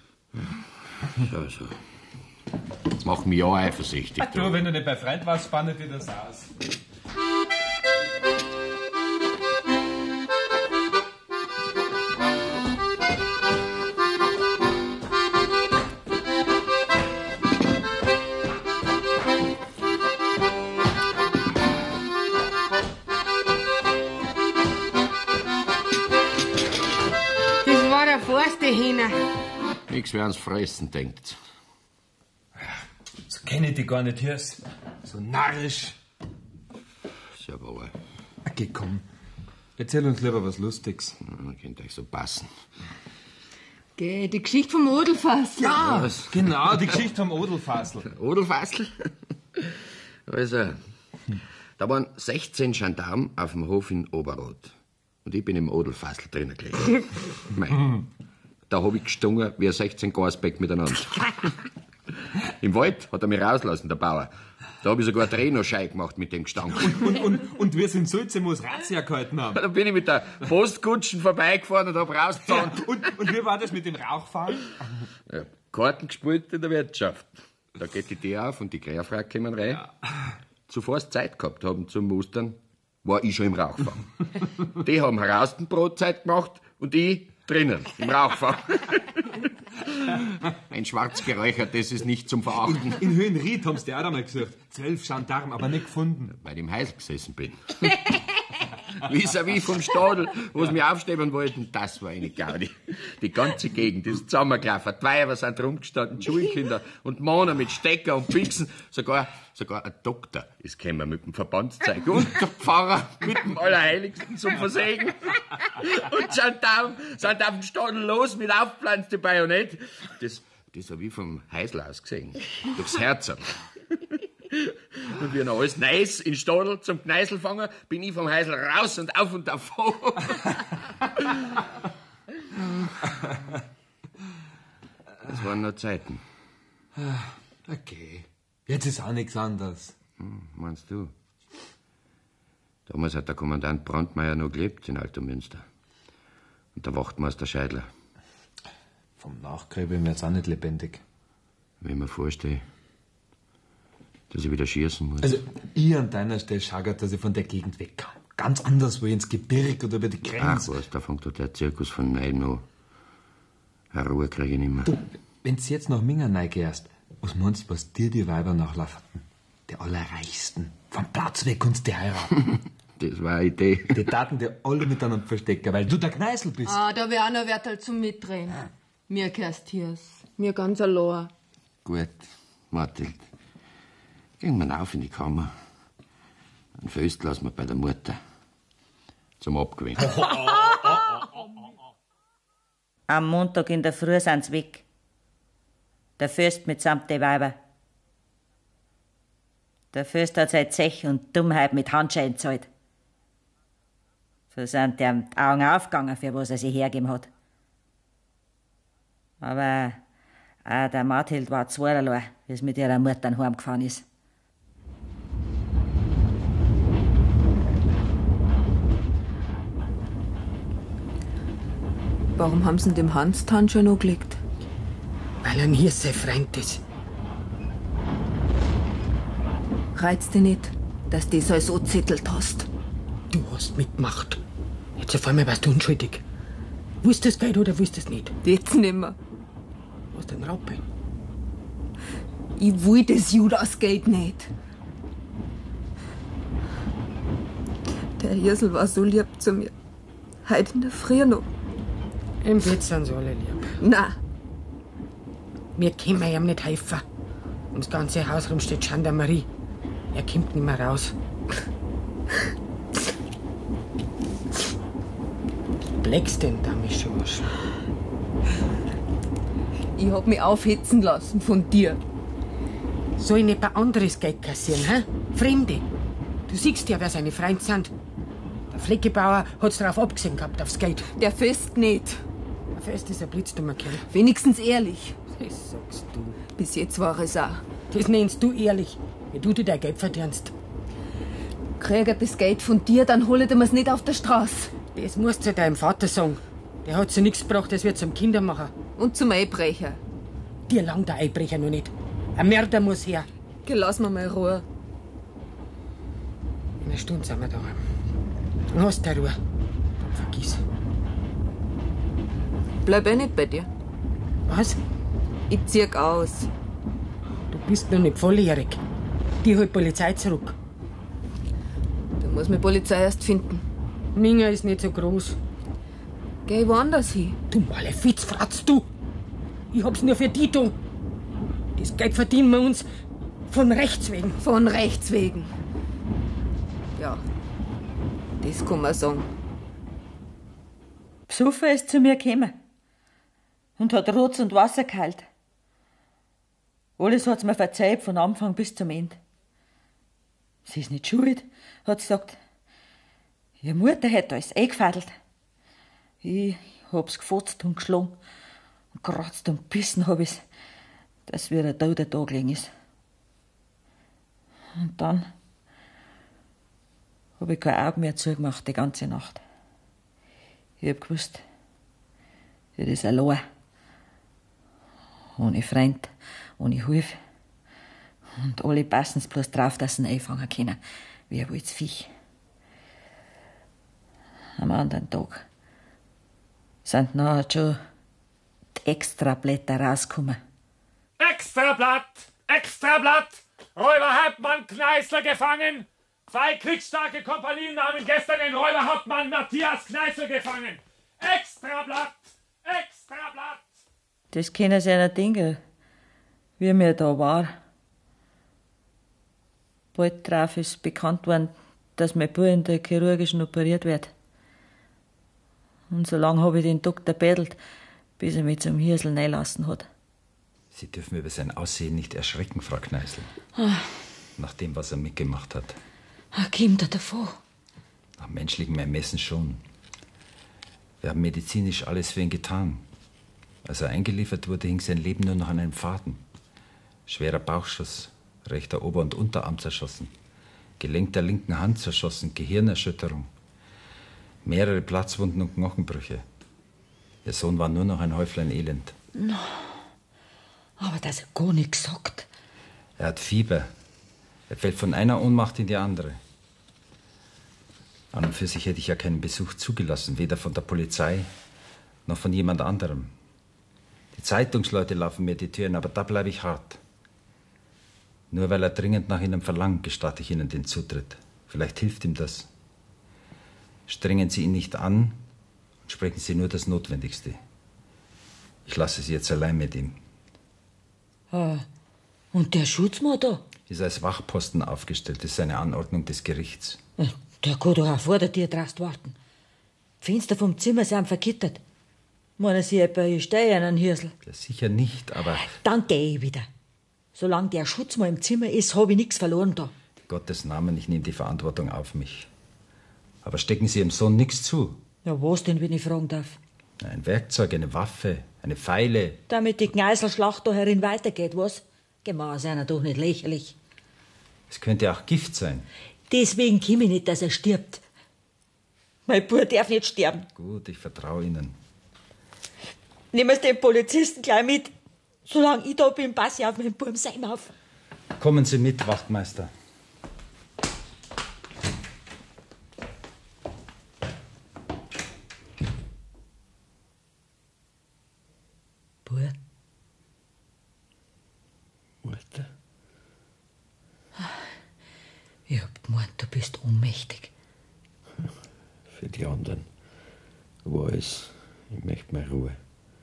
So. Jetzt mach mich ja eifersüchtig. Du, wenn du nicht bei Freund warst, spanne dir das aus. Das war der Forste Hähner. Nix wie ans Fressen denkt. So kenn ich die gar nicht, Hirs. So narrisch. Ist ja wahr. Okay, komm. Erzähl uns lieber was Lustiges. Könnt euch so passen. Geh, die Geschichte vom Odelfassel. Ja, genau, die Geschichte vom Odelfassel. Odelfassel? Also, da waren 16 Gendarmen auf dem Hof in Oberrot. Und ich bin im Odelfassel drinnen gelegen. Mei, da hab ich gestungen wie ein 16 Gasbeck miteinander. Im Wald hat er mich rauslassen, der Bauer. Da hab ich sogar Drehnoschei gemacht mit dem Gestank. Und wir sind Sulzemus Razzia gehalten haben. Da bin ich mit der Postkutschen vorbeigefahren und hab rausgezogen. Ja, und wie war das mit dem Rauchfahren? Ja, Karten gespielt in der Wirtschaft. Da geht die Tür auf und die Kräherfrau kommen rein. Ja. Zuvor es Zeit gehabt haben zum Mustern, war ich schon im Rauchfang. Die haben heraus den Brotzeit gemacht und ich drinnen, im Rauchfang. Ein schwarz geräuchert, das ist nicht zum Verachten. In Höhenried haben sie die auch einmal gesucht. 12 Gendarmen, aber nicht gefunden. Weil ich im Heisel gesessen bin. vis-à-vis vom Stadel, wo sie mich aufstellen wollten. Das war eine Gaudi. Die ganze Gegend ist zusammengelaufen. Die Weiber sind rumgestanden, die Schulkinder und Männer mit Stecker und Pixen. Sogar ein Doktor ist gekommen mit dem Verbandszeug. Und der Pfarrer mit dem Allerheiligsten zum Versegen. Und sind auf dem Stadel los mit aufgepflanztem Bajonett. Das habe ich vom Heisel aus gesehen. Durchs Herz. Und wie noch alles Neues in Stadel zum Kneißl fangen, bin ich vom Heisel raus und auf und davon. Das waren noch Zeiten. Okay. Jetzt ist auch nichts anderes. Meinst du? Damals hat der Kommandant Brandmeier noch gelebt in Altomünster. Und der Wachtmeister Scheidler. Vom Nachgräben bin ich jetzt auch nicht lebendig. Wenn ich mir vorstelle, dass ich wieder schießen muss. Also, ich an deiner Stelle schaue, dass ich von der Gegend wegkomme. Ganz anders, wo ich ins Gebirge oder über die Grenze. Ach was, da fängt doch der Zirkus von Neid noch. Eine Ruhe kriege ich nicht mehr. Du, wenn du jetzt nach Minga reingehst, was meinst du, was dir die Weiber nachlaufen? Die Allerreichsten. Vom Platz weg uns die heiraten. Das war eine Idee. Die taten dir alle miteinander verstecken, weil du der Kneißl bist. Da wär auch noch Wertel zum Mitdrehen. Mir gehörst hier's. Mir ganz allein. Gut, Marthild. Gehen wir auf in die Kammer. Ein Föst lassen wir bei der Mutter. Zum Abgewinnen. Am Montag in der Früh sind sie weg. Der Fürst mitsamt den Weiber. Der Fürst hat seine Zech und Dummheit mit Handschein gezahlt. So sind dem die Augen aufgegangen, für was er sich hergegeben hat. Aber auch der Marthild war zweierlei, wie es mit ihrer Mutter heimgefahren ist. Warum haben sie dem Hans die Hand schon angelegt? Weil er nie sein Freund ist. Reizt dich nicht, dass du das alles angezettelt hast. Du hast mitgemacht. Jetzt auf einmal warst du unschuldig. Willst du das Geld oder willst du es nicht? Jetzt nimmer. Was denn, Raupe? Ich will das Judas-Geld nicht. Der Hirsel war so lieb zu mir. Heute in der Früh noch. Im Bett sind sie alle lieb. Nein. Wir können ihm nicht helfen. Und das ganze Haus rum steht Gendarmerie. Er kommt nicht mehr raus. Bleckst denn da, Mischursch? Ich hab mich aufhetzen lassen von dir. Soll ich nicht ein anderes Geld kassieren, hä? Fremde. Du siehst ja, wer seine Freunde sind. Der Fleckebauer hat's drauf abgesehen gehabt, aufs Geld. Der Fest nicht. Der Fest ist ein blitzdummer Kerl. Wenigstens ehrlich. Das sagst du. Bis jetzt war es auch. Das nennst du ehrlich, wie du dir dein Geld verdienst. Krieg er das Geld von dir, dann hol ich mir's nicht auf der Straße. Das musst du deinem Vater sagen. Der hat so nichts gebracht, das wird zum Kindermacher. Und zum Einbrecher. Dir langt der Einbrecher noch nicht. Ein Mörder muss her. Geh, lass mir mal Ruhe. In einer Stunde sind wir da. Dann hast du Ruhe. Dann vergiss. Bleib eh nicht bei dir. Was? Ich zieh aus. Du bist noch nicht volljährig. Die holt Polizei zurück. Da muss mir Polizei erst finden. Minga ist nicht so groß. Geh woanders hin. Du Malefiz, fratzt du! Ich hab's nur für die getan. Das Geld verdienen wir uns von Rechts wegen. Von Rechts wegen. Ja, das kann man sagen. Besoffen ist zu mir gekommen und hat Rotz und Wasser geheult. Alles hat's mir verzeiht, von Anfang bis zum Ende. Sie ist nicht schuld, hat sie gesagt. Ihre Mutter hätte alles eingefädelt. Ich hab's gefotzt und geschlagen und geratzt und bissen hab ich's, dass wieder der Tod da gelegen ist. Und dann hab ich kein Auge mehr zugemacht die ganze Nacht. Ich hab gewusst, das ist allein. Ohne Freund, ohne Hilfe. Und alle passen's bloß drauf, dass sie ihn einfangen können, wie ein wildes Viech. Am anderen Tag sind nachher schon die Extrablätter rausgekommen. Extrablatt! Extrablatt! Räuberhauptmann Kneißl gefangen! 2 kriegsstarke Kompanien haben gestern den Räuberhauptmann Matthias Kneißl gefangen. Extrablatt! Extrablatt! Das können Sie nicht denken, wie mir da war. Bald drauf ist bekannt worden, dass mein Bub in der chirurgischen operiert wird. Und so lange habe ich den Doktor bettelt, bis er mich zum Hirsel reinlassen hat. Sie dürfen über sein Aussehen nicht erschrecken, Frau Kneißl. Nach dem, was er mitgemacht hat. Kommt er davon? Nach menschlichem Ermessen schon. Wir haben medizinisch alles für ihn getan. Als er eingeliefert wurde, hing sein Leben nur noch an einem Faden. Schwerer Bauchschuss, rechter Ober- und Unterarm zerschossen, Gelenk der linken Hand zerschossen, Gehirnerschütterung, mehrere Platzwunden und Knochenbrüche. Ihr Sohn war nur noch ein Häuflein Elend. No, aber dass er gar nichts sagt. Er hat Fieber. Er fällt von einer Ohnmacht in die andere. An und für sich hätte ich ja keinen Besuch zugelassen, weder von der Polizei noch von jemand anderem. Die Zeitungsleute laufen mir die Türen, aber da bleibe ich hart. Nur weil er dringend nach Ihnen verlangt, gestatte ich Ihnen den Zutritt. Vielleicht hilft ihm das. Strengen Sie ihn nicht an und sprechen Sie nur das Notwendigste. Ich lasse Sie jetzt allein mit ihm. Und der Schutzmann da? Ist als Wachposten aufgestellt. Das ist eine Anordnung des Gerichts. Der kann doch auch vor der Tür draußen warten. Die Fenster vom Zimmer sind vergittert. Meinen Sie etwa, ich stehe einen Hirsel? Ja, sicher nicht, aber... Dann gehe ich wieder. Solange der Schutzmann im Zimmer ist, habe ich nichts verloren da. In Gottes Namen, ich nehme die Verantwortung auf mich. Aber stecken Sie Ihrem Sohn nichts zu? Ja, was denn, wenn ich fragen darf? Ein Werkzeug, eine Waffe, eine Feile. Damit die Kneißl-Schlacht da herin weitergeht, was? Gemaß einer doch nicht lächerlich. Es könnte auch Gift sein. Deswegen komme ich nicht, dass er stirbt. Mein Bub darf nicht sterben. Gut, ich vertraue Ihnen. Nehmen Sie den Polizisten gleich mit. Solange ich da bin, passe ich auf meinen Bub Seim auf. Kommen Sie mit, Wachtmeister. Bub? Mutter? Ich hab gemeint, du bist ohnmächtig. Für die anderen war es, ich möchte mal Ruhe.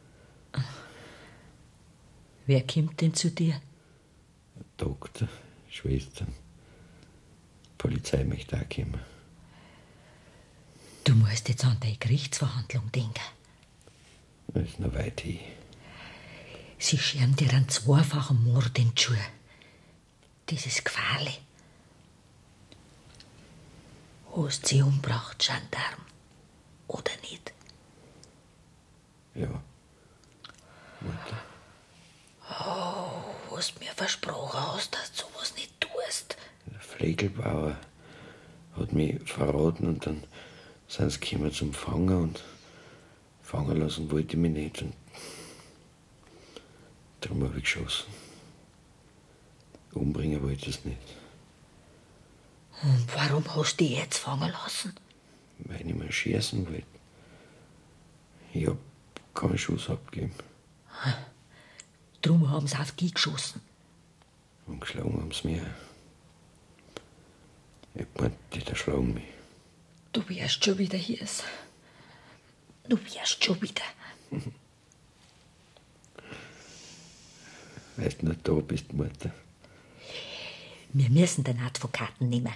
Wer kommt denn zu dir? Doktor, Schwestern, Polizei möchte auch kommen. Du musst jetzt an deine Gerichtsverhandlung denken. Das ist noch weit hin. Sie scheren dir einen zweifachen Mord in die Schuhe. Das ist gefährlich. Hast sie umgebracht, Gendarm? Oder nicht? Ja. Mutter. Oh, was du mir versprochen hast, dass du sowas nicht tust. Der Flegelbauer hat mich verraten und dann sind sie gekommen zum Fangen und fangen lassen wollte ich mich nicht. Und darum habe ich geschossen. Umbringen wollte ich es nicht. Und warum hast du dich jetzt fangen lassen? Weil ich mal schießen wollte. Ich hab keinen Schuss abgegeben. Drum haben sie auf dich geschossen. Und geschlagen haben sie mich auch. Ich hab gemeint, die erschlagen mich. Du wirst schon wieder hier. Du wirst schon wieder. Weil du nicht da bist, Mutter. Wir müssen den Advokaten nehmen.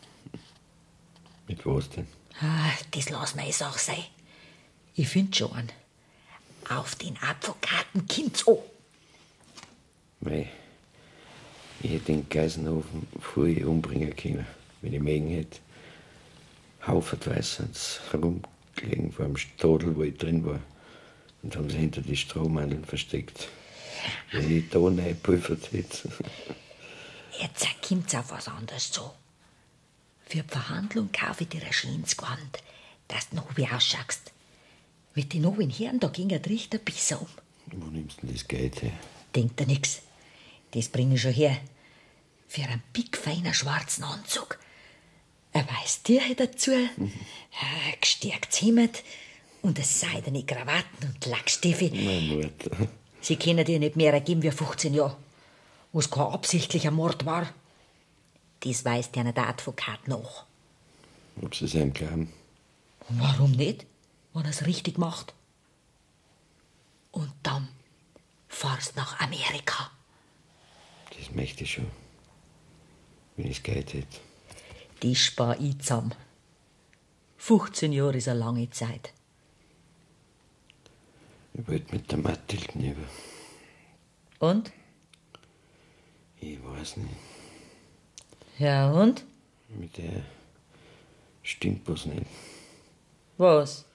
Mit was denn? Das lassen wir jetzt auch sein. Ich find schon einen. Auf den Advokaten kommt's an. Mei, ich hätte den Geisenhofen früh umbringen können, wenn ich mögen hätte. Haufenweise sind sie herumgelegen vor dem Stadel, wo ich drin war. Und haben sie hinter die Strohmandeln versteckt. Wenn ich da reingepulvert hätte. Jetzt kommt's auf was anderes zu. Für die Verhandlung kaufe ich dir ein schönes Gewand, dass du noch wie ausschaust. Mit den neuen Herren, da ging der Richter besser um. Wo nimmst du denn das Geld her? Denkt dir nix. Das bringe ich schon her. Für einen pickfeinen schwarzen Anzug. Ein weiß Tücher dazu, ein gestärktes Hemd und eine seidene Krawatten und Lackstiefel. Meine Mutter. Sie können dir nicht mehr geben wie 15 Jahre, wo es kein absichtlicher Mord war. Das weist ja der Advokat nach. Ob Sie es ihm glauben? Warum nicht, wenn er es richtig macht? Und dann fahrst nach Amerika. Das möchte ich schon. Wenn ich Geld hätte. Das spar ich zusammen. 15 Jahre ist eine lange Zeit. Ich wollte mit der Mathilde neben. Und? Ich weiß nicht. Ja, und? Mit der stimmt was nicht. Was?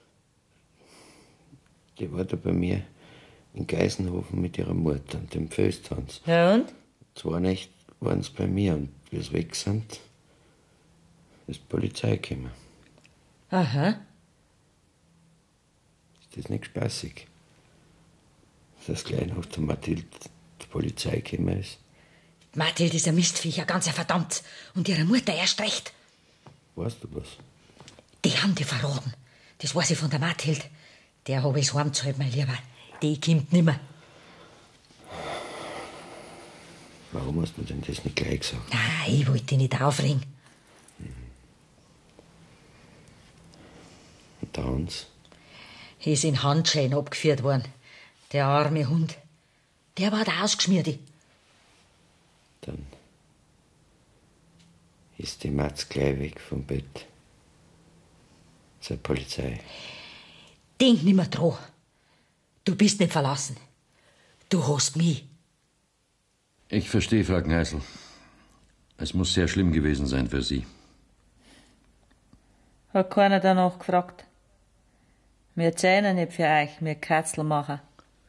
Die war da bei mir in Geisenhofen mit ihrer Mutter und dem Föstanz. Ja, und? 2 Nächte waren sie bei mir und wie sie weg sind, ist die Polizei gekommen. Aha. Ist das nicht spaßig? Dass gleich nach der Mathilde die Polizei gekommen ist. Mathilde ist ein Mistviech, ein ganzer verdammt. Und ihre Mutter erst recht. Weißt du was? Die haben die verraten. Das weiß ich von der Mathilde. Der habe ich's heimgehalten, mein Lieber. Die kommt nimmer. Warum hast du denn das nicht gleich gesagt? Nein, ich wollte dich nicht aufregen. Und der Hans? Ist in Handschellen abgeführt worden. Der arme Hund. Der war da ausgeschmiert. Dann ist die Matz gleich weg vom Bett. Zur Polizei. Denk nimmer dran. Du bist nicht verlassen. Du hast mich. Ich verstehe, Frau Kneißl. Es muss sehr schlimm gewesen sein für Sie. Hat keiner danach gefragt. Wir zählen nicht für euch, wir Katzel machen.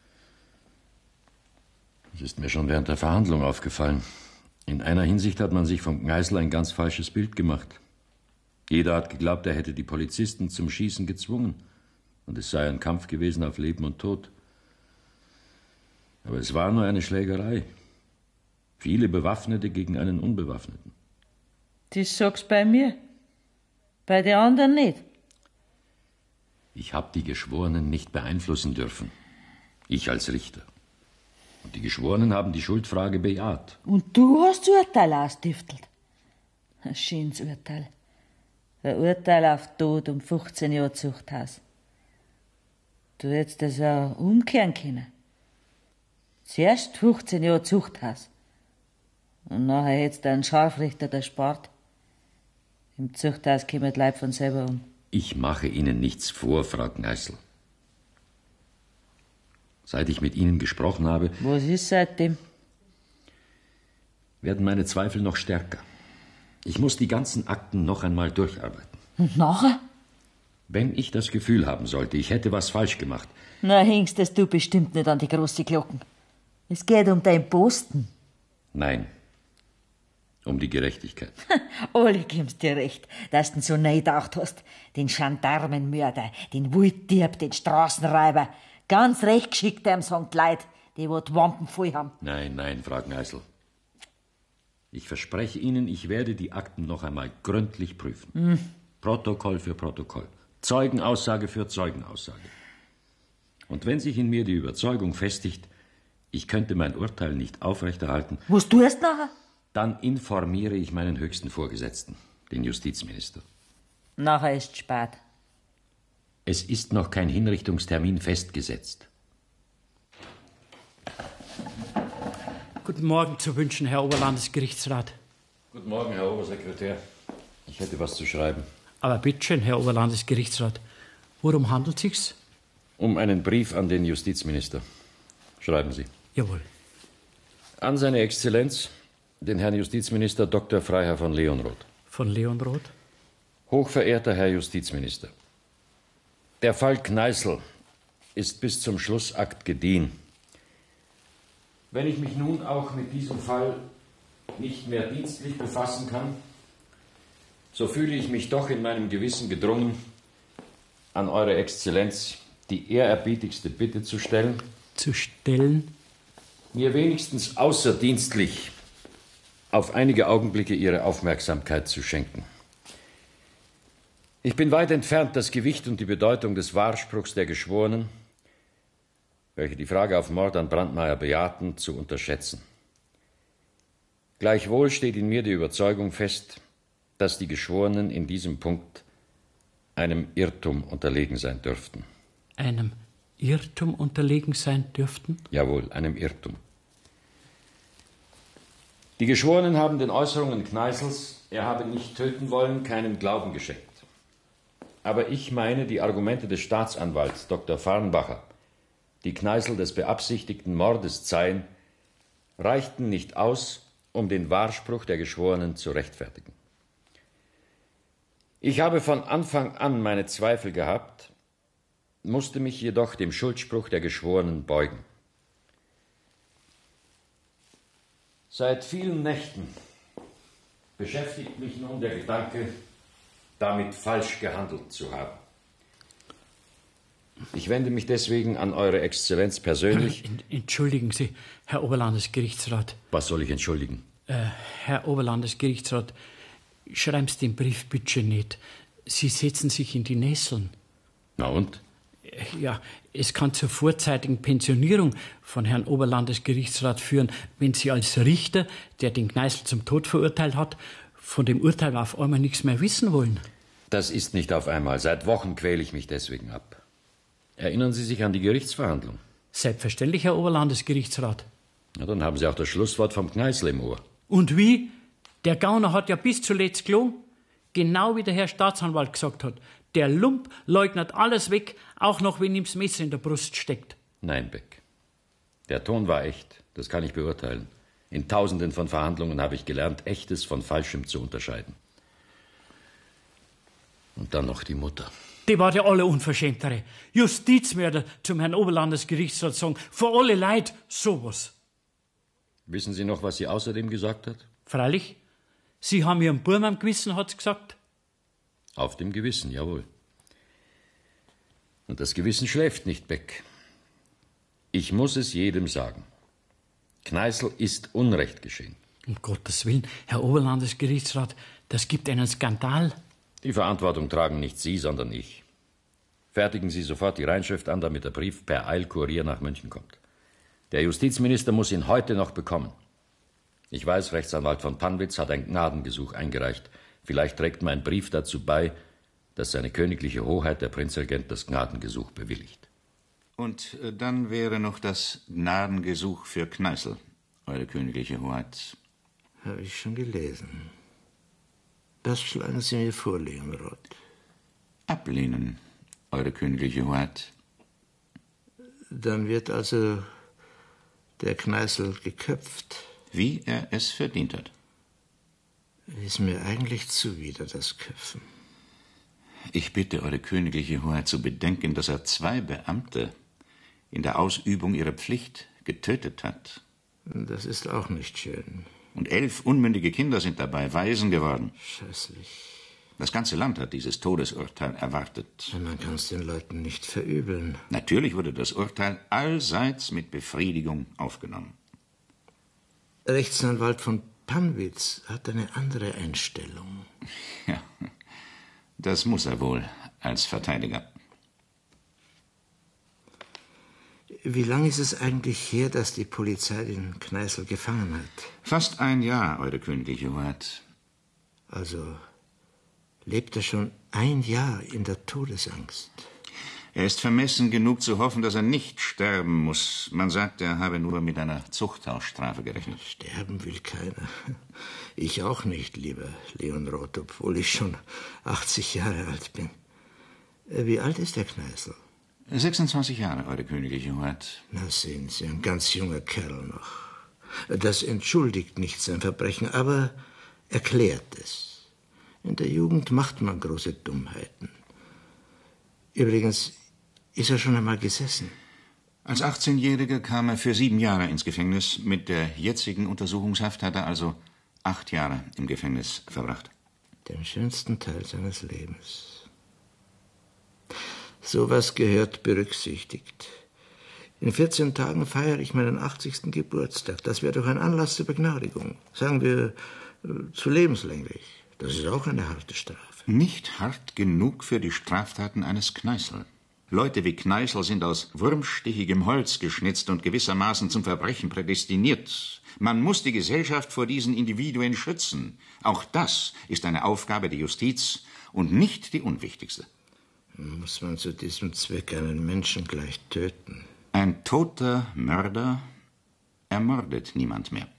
Das ist mir schon während der Verhandlung aufgefallen. In einer Hinsicht hat man sich vom Kneißl ein ganz falsches Bild gemacht. Jeder hat geglaubt, er hätte die Polizisten zum Schießen gezwungen. Und es sei ein Kampf gewesen auf Leben und Tod. Aber es war nur eine Schlägerei. Viele Bewaffnete gegen einen Unbewaffneten. Das sagst bei mir. Bei den anderen nicht. Ich habe die Geschworenen nicht beeinflussen dürfen. Ich als Richter. Und die Geschworenen haben die Schuldfrage bejaht. Und du hast das Urteil ausstiftelt. Ein schönes Urteil. Ein Urteil auf Tod und 15 Jahre Zuchthaus. Du hättest das auch umkehren können. Zuerst 15 Jahre Zuchthaus. Und nachher hättest du einen Scharfrichter erspart. Im Zuchthaus kommen die Leute von selber um. Ich mache Ihnen nichts vor, Frau Kneißl. Seit ich mit Ihnen gesprochen habe, Was ist seitdem? werden meine Zweifel noch stärker. Ich muss die ganzen Akten noch einmal durcharbeiten. Und nachher? Wenn ich das Gefühl haben sollte, ich hätte was falsch gemacht, Na, hängst es du bestimmt nicht an die große Glocken. Es geht um deinen Posten. nein, um die Gerechtigkeit. Alle gibst dir recht, dass du so neidacht hast. Den Gendarmenmörder, den Walddieb, den Straßenräuber. Ganz recht geschickt dem sagen die Leute, die die Wampen voll haben. Nein, nein, Frau Kneißl. Ich verspreche Ihnen, ich werde die Akten noch einmal gründlich prüfen. Protokoll für Protokoll. Zeugenaussage für Zeugenaussage. Und wenn sich in mir die Überzeugung festigt, ich könnte mein Urteil nicht aufrechterhalten, Was tust du nachher? dann informiere ich meinen höchsten Vorgesetzten, den Justizminister. Nachher ist es spät. Es ist noch kein Hinrichtungstermin festgesetzt. Guten Morgen zu wünschen, Herr Oberlandesgerichtsrat. Guten Morgen, Herr Obersekretär. Ich hätte was zu schreiben. Aber bitteschön, Herr Oberlandesgerichtsrat. Worum handelt es sich? Um einen Brief an den Justizminister. Schreiben Sie. Jawohl. An seine Exzellenz, den Herrn Justizminister Dr. Freiherr von Leonroth. Von Leonroth? Hochverehrter Herr Justizminister, der Fall Kneißl ist bis zum Schlussakt gediehen. Wenn ich mich nun auch mit diesem Fall nicht mehr dienstlich befassen kann, so fühle ich mich doch in meinem Gewissen gedrungen, an Eure Exzellenz die ehrerbietigste Bitte zu stellen. Zu stellen? Mir wenigstens außerdienstlich auf einige Augenblicke Ihre Aufmerksamkeit zu schenken. Ich bin weit entfernt, das Gewicht und die Bedeutung des Wahrspruchs der Geschworenen, welche die Frage auf Mord an Brandmeier bejahten, zu unterschätzen. Gleichwohl steht in mir die Überzeugung fest, dass die Geschworenen in diesem Punkt einem Irrtum unterlegen sein dürften. Einem Irrtum unterlegen sein dürften? Jawohl, einem Irrtum. Die Geschworenen haben den Äußerungen Kneißls, er habe nicht töten wollen, keinen Glauben geschenkt. Aber ich meine, die Argumente des Staatsanwalts Dr. Farnbacher, die Kneißl des beabsichtigten Mordes zeihen, reichten nicht aus, um den Wahrspruch der Geschworenen zu rechtfertigen. Ich habe von Anfang an meine Zweifel gehabt, musste mich jedoch dem Schuldspruch der Geschworenen beugen. Seit vielen Nächten beschäftigt mich nun der Gedanke, damit falsch gehandelt zu haben. Ich wende mich deswegen an Eure Exzellenz persönlich. Entschuldigen Sie, Herr Oberlandesgerichtsrat. Was soll ich entschuldigen? Herr Oberlandesgerichtsrat, schreiben Sie den Brief bitte nicht. Sie setzen sich in die Nesseln. Na und? Ja, es kann zur vorzeitigen Pensionierung von Herrn Oberlandesgerichtsrat führen, wenn Sie als Richter, der den Kneißl zum Tod verurteilt hat, von dem Urteil auf einmal nichts mehr wissen wollen. Das ist nicht auf einmal. Seit Wochen quäle ich mich deswegen ab. Erinnern Sie sich an die Gerichtsverhandlung? Selbstverständlich, Herr Oberlandesgerichtsrat. Na, dann haben Sie auch das Schlusswort vom Kneißl im Ohr. Und wie? Der Gauner hat ja bis zuletzt gelogen. Genau wie der Herr Staatsanwalt gesagt hat. Der Lump leugnet alles weg, auch noch wenn ihm das Messer in der Brust steckt. Nein, Beck. Der Ton war echt. Das kann ich beurteilen. In Tausenden von Verhandlungen habe ich gelernt, Echtes von Falschem zu unterscheiden. Und dann noch die Mutter. Die war der allerunverschämtere. Justizmörder zum Herrn Oberlandesgerichtsrat sagen. Vor alle Leid sowas. Wissen Sie noch, was sie außerdem gesagt hat? Freilich. Sie haben ihren Burm am Gewissen, hat's gesagt. Auf dem Gewissen, jawohl. Und das Gewissen schläft nicht, Beck. Ich muss es jedem sagen. Kneißl ist Unrecht geschehen. Um Gottes Willen, Herr Oberlandesgerichtsrat, das gibt einen Skandal. Die Verantwortung tragen nicht Sie, sondern ich. Fertigen Sie sofort die Reinschrift an, damit der Brief per Eilkurier nach München kommt. Der Justizminister muss ihn heute noch bekommen. Ich weiß, Rechtsanwalt von Pannwitz hat ein Gnadengesuch eingereicht. Vielleicht trägt mein Brief dazu bei, dass seine königliche Hoheit, der Prinzregent, das Gnadengesuch bewilligt. Und dann wäre noch das Gnadengesuch für Kneißl, Eure königliche Hoheit. Habe ich schon gelesen. Das schlagen Sie mir vor, Leonrod. Ablehnen, Eure königliche Hoheit. Dann wird also der Kneißl geköpft. Wie er es verdient hat. Ist mir eigentlich zuwider, das Köpfen. Ich bitte Eure königliche Hoheit zu bedenken, dass er 2 Beamte in der Ausübung ihrer Pflicht getötet hat. Das ist auch nicht schön. Und 11 unmündige Kinder sind dabei Waisen geworden. Scheußlich. Das ganze Land hat dieses Todesurteil erwartet. Man kann es den Leuten nicht verübeln. Natürlich wurde das Urteil allseits mit Befriedigung aufgenommen. Rechtsanwalt von Pannwitz hat eine andere Einstellung. Ja, das muss er wohl als Verteidiger. Wie lange ist es eigentlich her, dass die Polizei den Kneißl gefangen hat? Fast ein Jahr, Eure königliche Hoheit. Also lebt er schon ein Jahr in der Todesangst? Er ist vermessen genug zu hoffen, dass er nicht sterben muss. Man sagt, er habe nur mit einer Zuchthausstrafe gerechnet. Sterben will keiner. Ich auch nicht, lieber Leonrod, obwohl ich schon 80 Jahre alt bin. Wie alt ist der Kneißl? 26 Jahre, Eure königliche Hoheit. Na sehen Sie, ein ganz junger Kerl noch. Das entschuldigt nicht sein Verbrechen, aber erklärt es. In der Jugend macht man große Dummheiten. Übrigens ist er schon einmal gesessen. Als 18-Jähriger kam er für 7 Jahre ins Gefängnis. Mit der jetzigen Untersuchungshaft hat er also 8 Jahre im Gefängnis verbracht. Den schönsten Teil seines Lebens. Sowas gehört berücksichtigt. In 14 Tagen feiere ich meinen 80. Geburtstag. Das wäre doch ein Anlass zur Begnadigung. Sagen wir, zu lebenslänglich. Das ist auch eine harte Strafe. Nicht hart genug für die Straftaten eines Kneißl. Leute wie Kneißl sind aus wurmstichigem Holz geschnitzt und gewissermaßen zum Verbrechen prädestiniert. Man muss die Gesellschaft vor diesen Individuen schützen. Auch das ist eine Aufgabe der Justiz und nicht die unwichtigste. Muss man zu diesem Zweck einen Menschen gleich töten? Ein toter Mörder ermordet niemand mehr.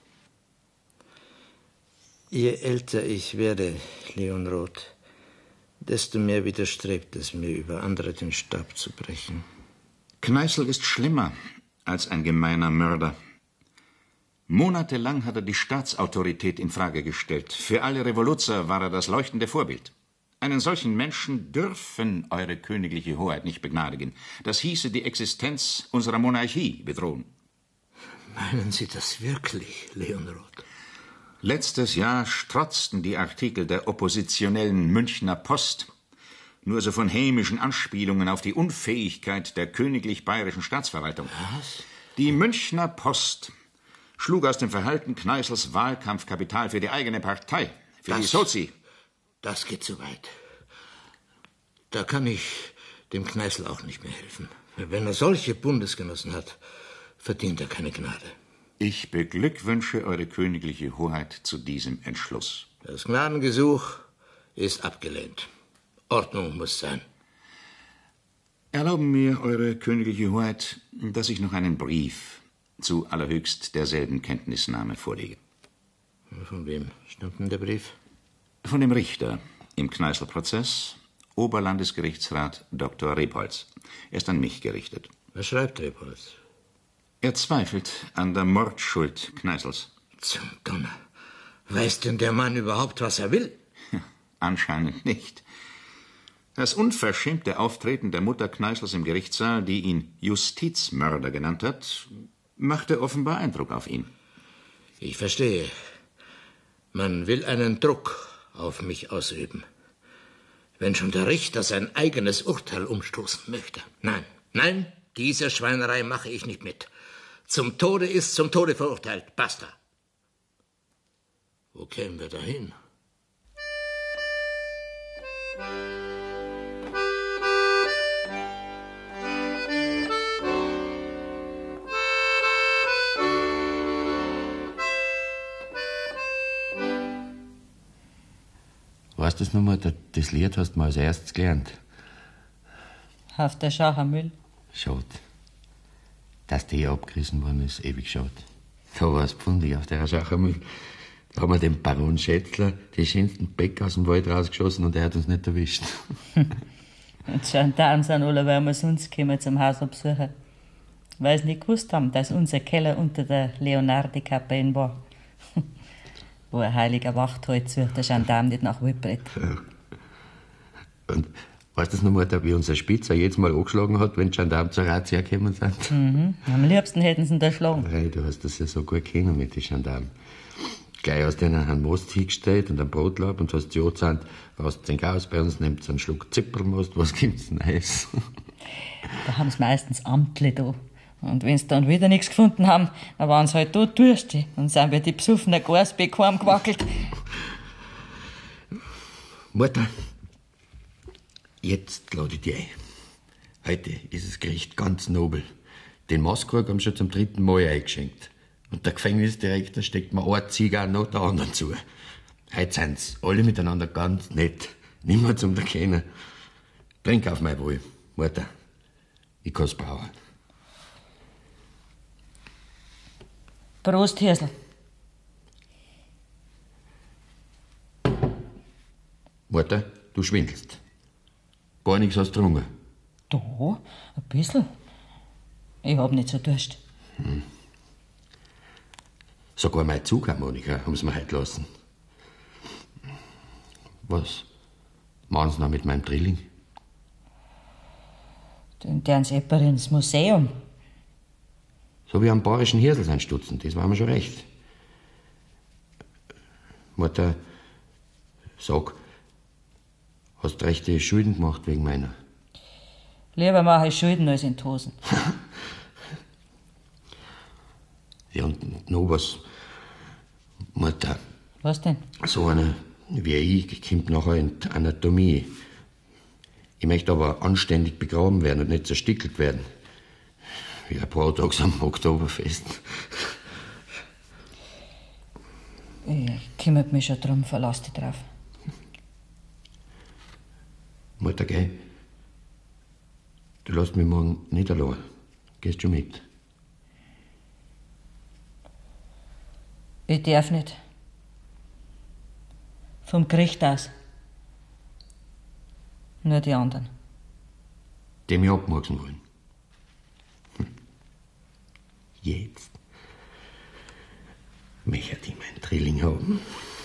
Je älter ich werde, Leonrod, desto mehr widerstrebt es mir, über andere den Stab zu brechen. Kneißl ist schlimmer als ein gemeiner Mörder. Monatelang hat er die Staatsautorität in Frage gestellt. Für alle Revoluzer war er das leuchtende Vorbild. Einen solchen Menschen dürfen Eure königliche Hoheit nicht begnadigen. Das hieße die Existenz unserer Monarchie bedrohen. Meinen Sie das wirklich, Leonrod? Letztes Jahr strotzten die Artikel der oppositionellen Münchner Post nur so von hämischen Anspielungen auf die Unfähigkeit der königlich-bayerischen Staatsverwaltung. Was? Die Münchner Post schlug aus dem Verhalten Kneißls Wahlkampfkapital für die eigene Partei, für die Sozi. Das geht zu weit. Da kann ich dem Kneißl auch nicht mehr helfen. Wenn er solche Bundesgenossen hat, verdient er keine Gnade. Ich beglückwünsche Eure königliche Hoheit zu diesem Entschluss. Das Gnadengesuch ist abgelehnt. Ordnung muss sein. Erlauben mir, Eure königliche Hoheit, dass ich noch einen Brief zu allerhöchst derselben Kenntnisnahme vorlege. Von wem stammt denn der Brief? Von dem Richter im Kneißl-Prozess, Oberlandesgerichtsrat Dr. Rebholz. Er ist an mich gerichtet. Was schreibt Rebholz? Er zweifelt an der Mordschuld Kneißls. Zum Donner. Weiß denn der Mann überhaupt, was er will? Anscheinend nicht. Das unverschämte Auftreten der Mutter Kneißls im Gerichtssaal, die ihn Justizmörder genannt hat, machte offenbar Eindruck auf ihn. Ich verstehe. Man will einen Druck auf mich ausüben. Wenn schon der Richter sein eigenes Urteil umstoßen möchte. Nein, nein, diese Schweinerei mache ich nicht mit. Zum Tode ist zum Tode verurteilt. Basta. Wo kämen wir dahin? Weißt du das nochmal? Das Lied hast du mal als erstes gelernt. Auf der Schachermüll. Schade. Dass die abgerissen worden ist, ewig schade. Da war es pfundig auf der Schachermüll. Da haben wir dem Baron Schätzler die schönsten Bäcker aus dem Wald rausgeschossen und er hat uns nicht erwischt. Und die Gendarmen sind alle wärmer sonst gekommen zum Hausabsuchen. Weil sie nicht gewusst haben, dass unser Keller unter der Leonardi-Kapelle war. Wo ein heiliger Wachthalt sucht, der Gendarm nicht nach Wildbrett. Und weißt du noch mal, wie unser Spitzer jedes Mal angeschlagen hat, wenn die Gendarmen zur Razzia gekommen sind? Mhm. Am liebsten hätten sie ihn erschlagen. Hey, du hast das ja so gut kennen mit den Gendarmen. Gleich hast du ihnen einen Most hingestellt und einen Brotlaub und hast die angezahnt, was 10 aus bei uns, nehmt einen Schluck Zipperlmost, was gibt's Neues? Da haben sie meistens Amtle da. Und wenn sie dann wieder nichts gefunden haben, dann waren sie halt tot durstig. Und sind wir die besoffenen Garsbeck heimgewackelt. Mutter, jetzt lade ich dich ein. Heute ist das Gericht ganz nobel. Den Maßkrug haben sie schon zum 3. Mal eingeschenkt. Und der Gefängnisdirektor steckt mir eine Zigarre nach der anderen zu. Heute sind sie alle miteinander ganz nett. Niemand zum Erkennen. Trink auf mein Wohl, Mutter. Ich kann's brauchen. Prost, Hirsel. Mutter, du schwindelst. Gar nichts hast du getrunken. Da, ein bisschen. Ich hab nicht so Durst. Sogar meine Zugharmonika haben sie mir heute lassen. Was machen sie noch mit meinem Drilling? Den deren sie etwa ins Museum. So wie am bayerischen Hirsel sein Stutzen, das war mir schon recht. Mutter, sag, hast du rechte Schulden gemacht wegen meiner? Lieber mache ich Schulden als in die Hosen. Ja, und noch was. Mutter. Was denn? So einer wie ich kommt nachher in die Anatomie. Ich möchte aber anständig begraben werden und nicht zerstückelt werden. Wie ein paar Tage am Oktoberfest. Ich kümmert mich schon drum, verlass dich drauf. Mutter, geh. Du lässt mich morgen nicht allein. Gehst schon mit? Ich darf nicht. Vom Gericht aus. Nur die anderen. Die mich abmurksen wollen. Jetzt möchte ich meinen Drilling haben.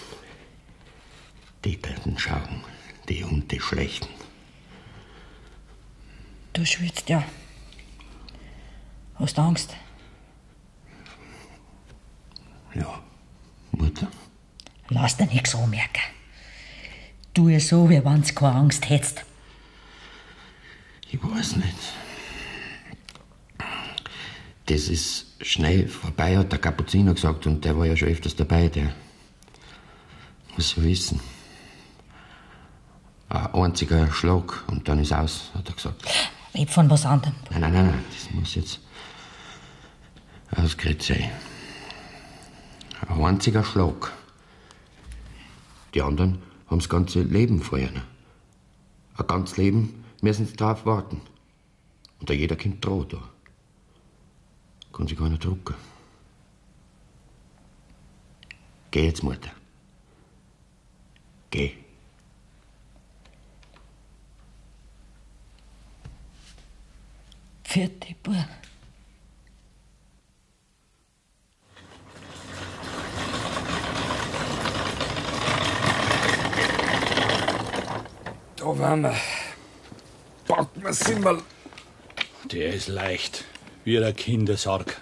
Die werden schauen, die und die Schlechten. Du schwitzt ja. Hast Angst? Ja, Mutter. Lass dir nichts anmerken. Tu es so, wie wenn du keine Angst hättest. Ich weiß nicht. Das ist schnell vorbei, hat der Kapuziner gesagt, und der war ja schon öfters dabei, der muss so wissen. Ein einziger Schlag und dann ist aus, hat er gesagt. Red von was anderem. Nein, das muss jetzt ausgeredet sein. Ein einziger Schlag. Die anderen haben das ganze Leben vor ihnen. Ein ganzes Leben müssen sie drauf warten. Und da jeder kommt droh da. Kann sich keiner drucken. Geh jetzt, Mutter. Geh. Vierte Bub. Da waren wir. Packen wir Simmel. Der ist leicht, wie ein Kindersarg.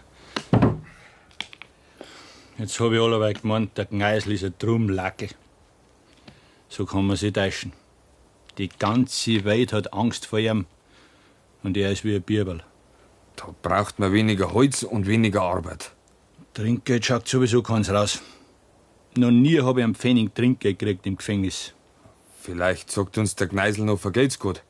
Jetzt hab ich allerweil gemeint, der Gneisl ist ein Drumlackel. So kann man sich täuschen. Die ganze Welt hat Angst vor ihm und er ist wie ein Bierberl. Da braucht man weniger Holz und weniger Arbeit. Trinkgeld schaut sowieso keins raus. Noch nie hab ich einen Pfennig Trinkgeld gekriegt im Gefängnis. Vielleicht sagt uns der Gneisl noch vergelt's gut.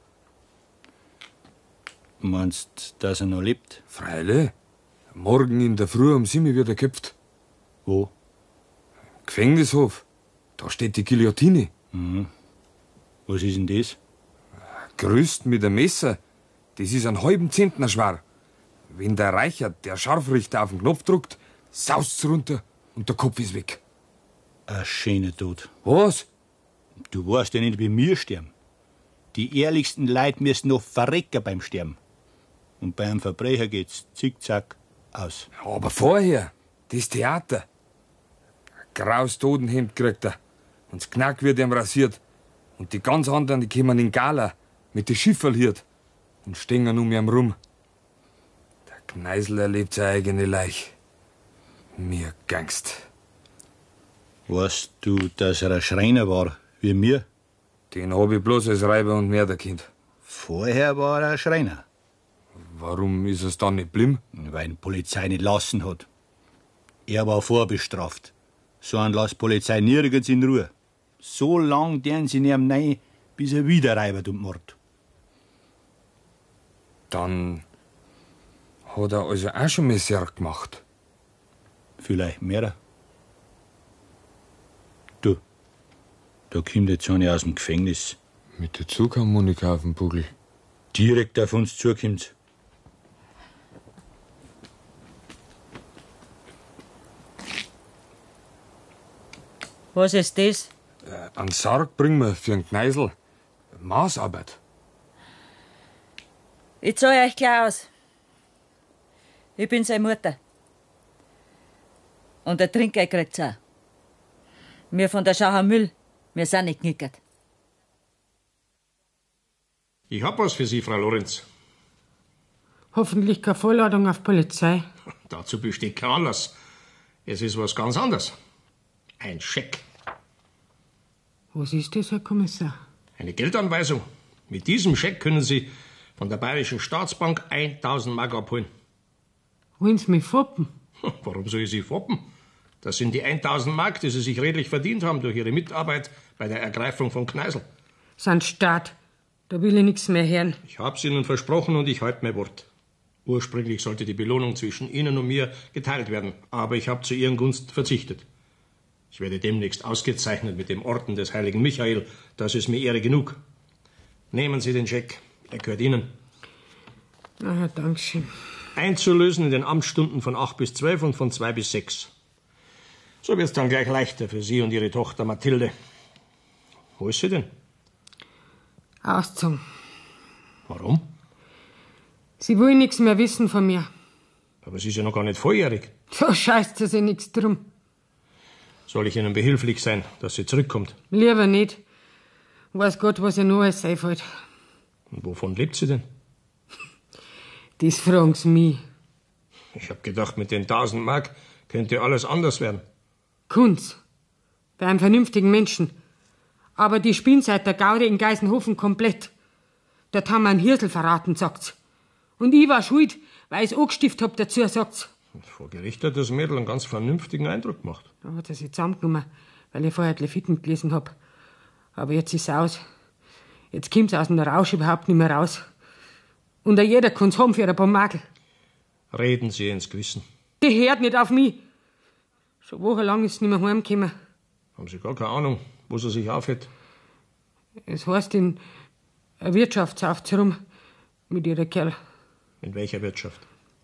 Meinst, dass er noch lebt? Freilich. Morgen in der Früh um 7 wird er geköpft. Wo? Im Gefängnishof. Da steht die Guillotine. Mhm. Was ist denn das? Gerüst mit einem Messer. Das ist einen halben Zentner schwer. Wenn der Reichert, der Scharfrichter, auf den Knopf drückt, saust's runter und der Kopf ist weg. Ein schöner Tod. Was? Du weißt ja nicht, wie wir sterben. Die ehrlichsten Leute müssen noch verrecken beim Sterben. Und bei einem Verbrecher geht's zickzack aus. Aber vorher, das Theater. Ein graues Totenhemd kriegt er. Und das Knack wird ihm rasiert. Und die ganz anderen, die kommen in Gala mit den Schifferl hiert und stehen um ihn rum. Der Gneisl erlebt seine eigene Leich. Mir Gangst. Weißt du, dass er ein Schreiner war, wie mir? Den hab ich bloß als Reiber und Mörderkind. Vorher war er ein Schreiner. Warum ist es dann nicht blieben? Weil die Polizei nicht lassen hat. Er war vorbestraft. So einen lässt die Polizei nirgends in Ruhe. So lang deren sie ihm rein, bis er wieder reibert und mord. Dann hat er also auch schon Misere gemacht. Vielleicht mehr. Du, da kommt jetzt einer aus dem Gefängnis. Mit der Zugharmonika auf dem Buckel. Direkt auf uns zukommt. Was ist das? Einen Sarg bringen wir für einen Gneisl. Maßarbeit. Ich zahl euch gleich aus. Ich bin seine Mutter. Und der Trinkgeld kriegt's auch. Wir von der Schauer Müll, wir sind nicht knickert. Ich hab was für Sie, Frau Lorenz. Hoffentlich keine Vorladung auf Polizei. Dazu besteht kein Anlass. Es ist was ganz anderes. Ein Scheck. Was ist das, Herr Kommissar? Eine Geldanweisung. Mit diesem Scheck können Sie von der Bayerischen Staatsbank 1000 Mark abholen. Wollen Sie mich foppen? Warum soll ich Sie foppen? Das sind die 1000 Mark, die Sie sich redlich verdient haben durch Ihre Mitarbeit bei der Ergreifung von Gneisl. Sind Staat. Da will ich nichts mehr hören. Ich hab's Ihnen versprochen und ich halte mein Wort. Ursprünglich sollte die Belohnung zwischen Ihnen und mir geteilt werden, aber ich habe zu Ihren Gunsten verzichtet. Ich werde demnächst ausgezeichnet mit dem Orden des heiligen Michael. Das ist mir Ehre genug. Nehmen Sie den Scheck. Er gehört Ihnen. Aha, Dankeschön. Einzulösen in den Amtsstunden von 8 bis 12 und von 2 bis 6. So wird's dann gleich leichter für Sie und Ihre Tochter Mathilde. Wo ist sie denn? Ausgezogen. Warum? Sie will nichts mehr wissen von mir. Aber sie ist ja noch gar nicht volljährig. Da scheißt sie sich nichts drum. Soll ich Ihnen behilflich sein, dass sie zurückkommt? Lieber nicht. Weiß Gott, was ihr noch alles einfällt. Und wovon lebt sie denn? Das fragen sie mich. Ich hab gedacht, mit den 1000 Mark könnte alles anders werden. Kunz. Bei einem vernünftigen Menschen. Aber die spielen seit der Gaude in Geisenhofen komplett. Dort haben wir einen Hirsel verraten, sagt's. Und ich war schuld, weil ich's angestiftet hab dazu, sagt's. Vor Gericht hat das Mädel einen ganz vernünftigen Eindruck gemacht. Da hat er sich zusammengenommen, weil ich vorher die Leviten gelesen hab. Aber jetzt ist's aus. Jetzt kommt's aus dem Rausch überhaupt nicht mehr raus. Und jeder kann's haben für ein paar Magel. Reden Sie ins Gewissen. Die hört nicht auf mich. Schon wochenlang ist sie nicht mehr heimgekommen. Haben Sie gar keine Ahnung, wo sie sich aufhält? Es heißt, in einer Wirtschaft sauft sie rum mit ihrer Kerl. In welcher Wirtschaft?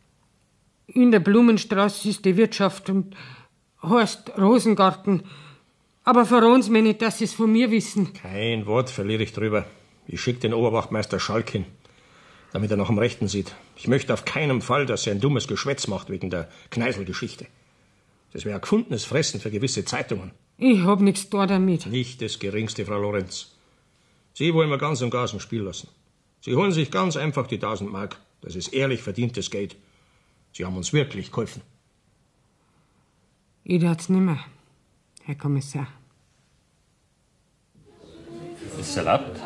In der Blumenstraße ist die Wirtschaft und heißt Rosengarten. Aber verraten Sie mir nicht, dass Sie es von mir wissen. Kein Wort verliere ich drüber. Ich schicke den Oberwachtmeister Schalk hin, damit er nach dem Rechten sieht. Ich möchte auf keinen Fall, dass er ein dummes Geschwätz macht wegen der Kneißl-Geschichte. Das wäre ein gefundenes Fressen für gewisse Zeitungen. Ich hab nichts da damit. Nicht das Geringste, Frau Lorenz. Sie wollen wir ganz und gar aus dem Spiel lassen. Sie holen sich ganz einfach die 1000 Mark. Das ist ehrlich verdientes Geld. Sie haben uns wirklich geholfen. Ich tat's nicht mehr, Herr Kommissar. Ist Salat?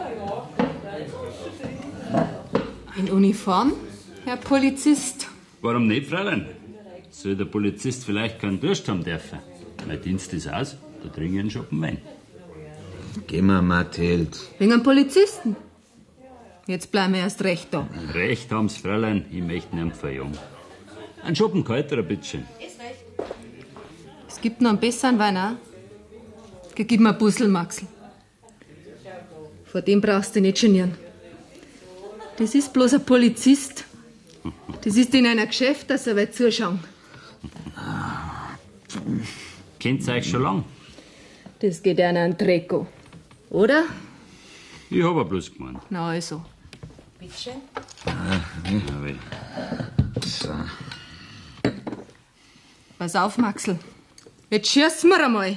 In Uniform, Herr Polizist? Warum nicht, Fräulein? Soll der Polizist vielleicht keinen Durst haben dürfen? Mein Dienst ist aus, da trinke ich einen Schoppen Wein. Geh mal, Mathilde. Wegen einem Polizisten? Jetzt bleiben wir erst recht da. Recht haben's, Fräulein, ich möchte nicht verjagen. Ein Schoppen kalterer, bitteschön. Es gibt noch einen besseren Wein auch. Gib mir ein Bussel, Maxl. Vor dem brauchst du nicht genieren. Das ist bloß ein Polizist. Das ist in einer Geschäft, dass er weit zuschauen. Kennt's euch schon lang? Das geht einer an Treko. Oder? Ich hab ja bloß gemeint. Na also. Bitteschön. So. Pass auf, Maxl. Jetzt schießen wir einmal.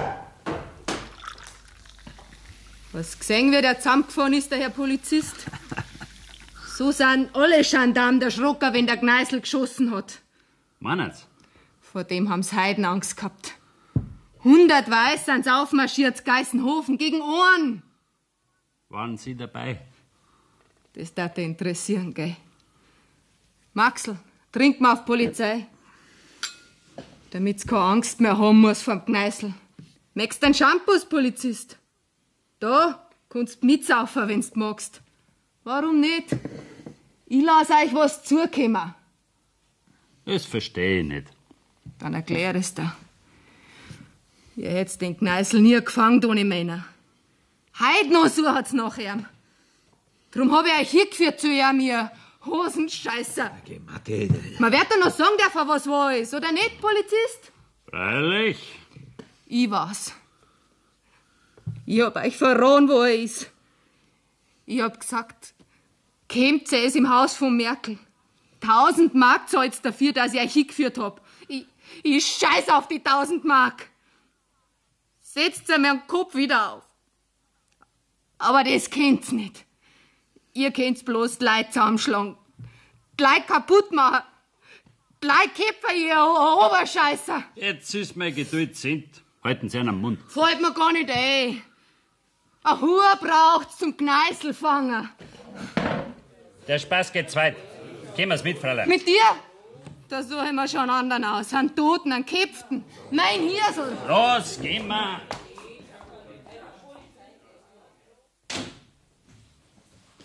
Was gesehen, wie der zusammengefahren ist, der Herr Polizist? So sind alle Gendarmen der Schrocker, wenn der Kneißl geschossen hat. Meinet's? Vor dem haben's Heiden Angst gehabt. 100 Weiß sind's aufmarschiert, Geisenhofen gegen Ohren. Waren Sie dabei? Das darf dich interessieren, gell? Maxl, trink mal auf Polizei. Damit's keine Angst mehr haben muss vom Kneißl. Möchtest einen Shampoos, Polizist? Da kannst du mitsaufen, wenn's du magst. Warum nicht? Ich lass euch was zukommen. Das verstehe ich nicht. Dann erklär es dir. Ihr hättet den Kneißl nie gefangen ohne Männer. Heut noch so hat's nach ihm. Drum hab ich euch hingeführt zu ihm, ihr Hosenscheißer. Man wird doch noch sagen dürfen, was wahr ist, oder nicht, Polizist? Freilich. Ich war's. Ich hab euch verraten, wo er ist. Ich hab gesagt, kämt es im Haus von Merkel. 1000 Mark zahlt's dafür, dass ich euch hingeführt hab. Ich scheiß auf die 1000 Mark. Setzt mir den Kopf wieder auf. Aber das kennt's nicht. Ihr kennt's bloß die Leute zusammenschlagen, die Leute kaputt machen, die Leute kippen, ihr Oberscheißer. Jetzt ist mein Geduld sind. Halten Sie einen am Mund. Fällt mir gar nicht ein. Ein Hur braucht's zum Kneißl fangen. Der Spaß geht zweit. Gehen wir's mit, Fräulein. Mit dir? Da suchen wir schon einen anderen aus. Einen Toten, einen Kippten. Mein Hirsel. Los, gehen wir.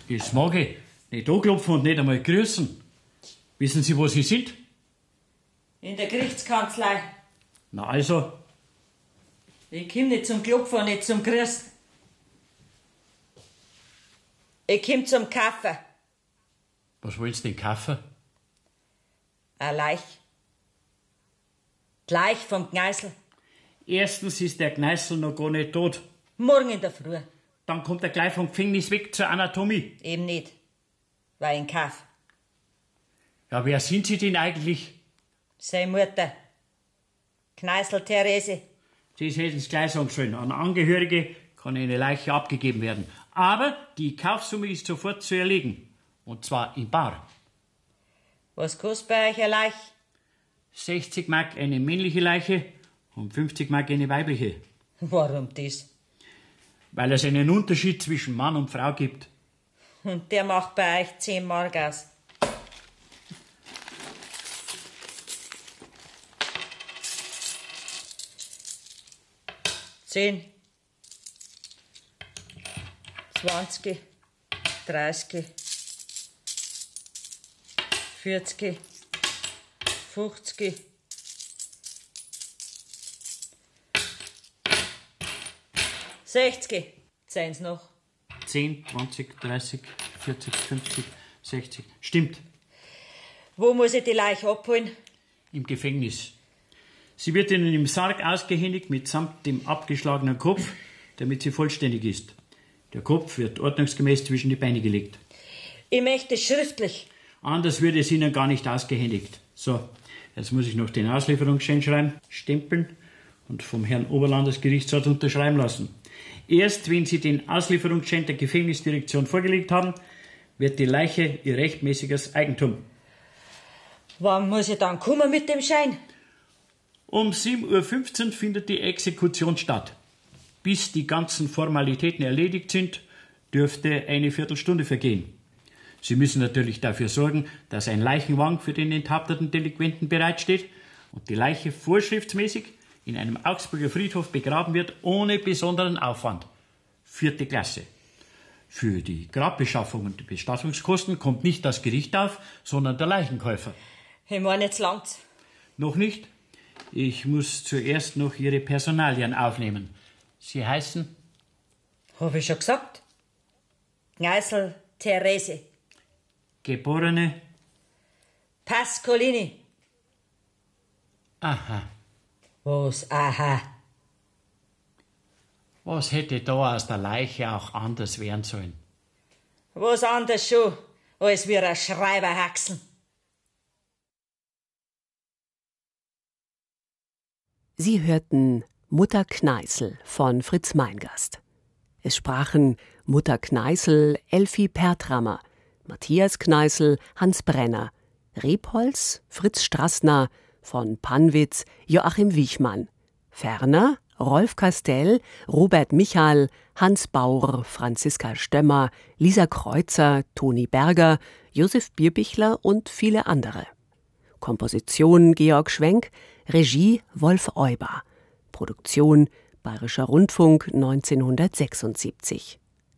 Das mag ich. Nicht anklopfen und nicht einmal grüßen. Wissen Sie, wo Sie sind? In der Gerichtskanzlei. Na also. Ich komm nicht zum Klopfen und nicht zum Grüßen. Ich komm zum Kaffee. Was wollen Sie denn kaufen? Eine Leich. Die Leich vom Kneißl. Erstens ist der Kneißl noch gar nicht tot. Morgen in der Früh. Dann kommt er gleich vom Gefängnis weg zur Anatomie. Eben nicht. Weil ich ihn kauf. Ja, wer sind Sie denn eigentlich? Seine Mutter. Kneißl Therese. Das hätten Sie gleich sagen sollen. An Angehörige kann eine Leiche abgegeben werden. Aber die Kaufsumme ist sofort zu erlegen. Und zwar in bar. Was kostet bei euch eine Leich? 60 Mark eine männliche Leiche und 50 Mark eine weibliche. Warum das? Weil es einen Unterschied zwischen Mann und Frau gibt. Und der macht bei euch 10 Mark aus. Zehn, 20, 30, 40, 50, 60. Sehen's noch. 10, 20, 30, 40, 50, 60. Stimmt. Wo muss ich die Leiche abholen? Im Gefängnis. Sie wird Ihnen im Sarg ausgehändigt mitsamt dem abgeschlagenen Kopf, damit sie vollständig ist. Der Kopf wird ordnungsgemäß zwischen die Beine gelegt. Ich möchte es schriftlich. Anders würde es Ihnen gar nicht ausgehändigt. So, jetzt muss ich noch den Auslieferungsschein schreiben, stempeln und vom Herrn Oberlandesgerichtsrat unterschreiben lassen. Erst wenn Sie den Auslieferungsschein der Gefängnisdirektion vorgelegt haben, wird die Leiche Ihr rechtmäßiges Eigentum. Wann muss ich dann kommen mit dem Schein? Um 7:15 Uhr findet die Exekution statt. Bis die ganzen Formalitäten erledigt sind, dürfte eine Viertelstunde vergehen. Sie müssen natürlich dafür sorgen, dass ein Leichenwagen für den enthaupteten Delinquenten bereitsteht und die Leiche vorschriftsmäßig in einem Augsburger Friedhof begraben wird, ohne besonderen Aufwand. 4. Klasse. Für die Grabbeschaffung und die Bestattungskosten kommt nicht das Gericht auf, sondern der Leichenkäufer. Ich meine, jetzt langt's. Noch nicht? Ich muss zuerst noch Ihre Personalien aufnehmen. Sie heißen? Hab ich schon gesagt. Kneißl Therese. Geborene? Pascolini. Aha. Was aha? Was hätte da aus der Leiche auch anders werden sollen? Was anders schon, als wir ein Schreiberhaxen. Sie hörten Mutter Kneißl von Fritz Meingast. Es sprachen Mutter Kneißl, Elfi Pertrammer, Matthias Kneißl, Hans Brenner, Rebholz, Fritz Strassner, von Pannwitz, Joachim Wichmann, ferner Rolf Castell, Robert Michal, Hans Baur, Franziska Stömmer, Lisa Kreuzer, Toni Berger, Josef Bierbichler und viele andere. Komposition Georg Schwenk, Regie Wolf Euber. Produktion Bayerischer Rundfunk 1976.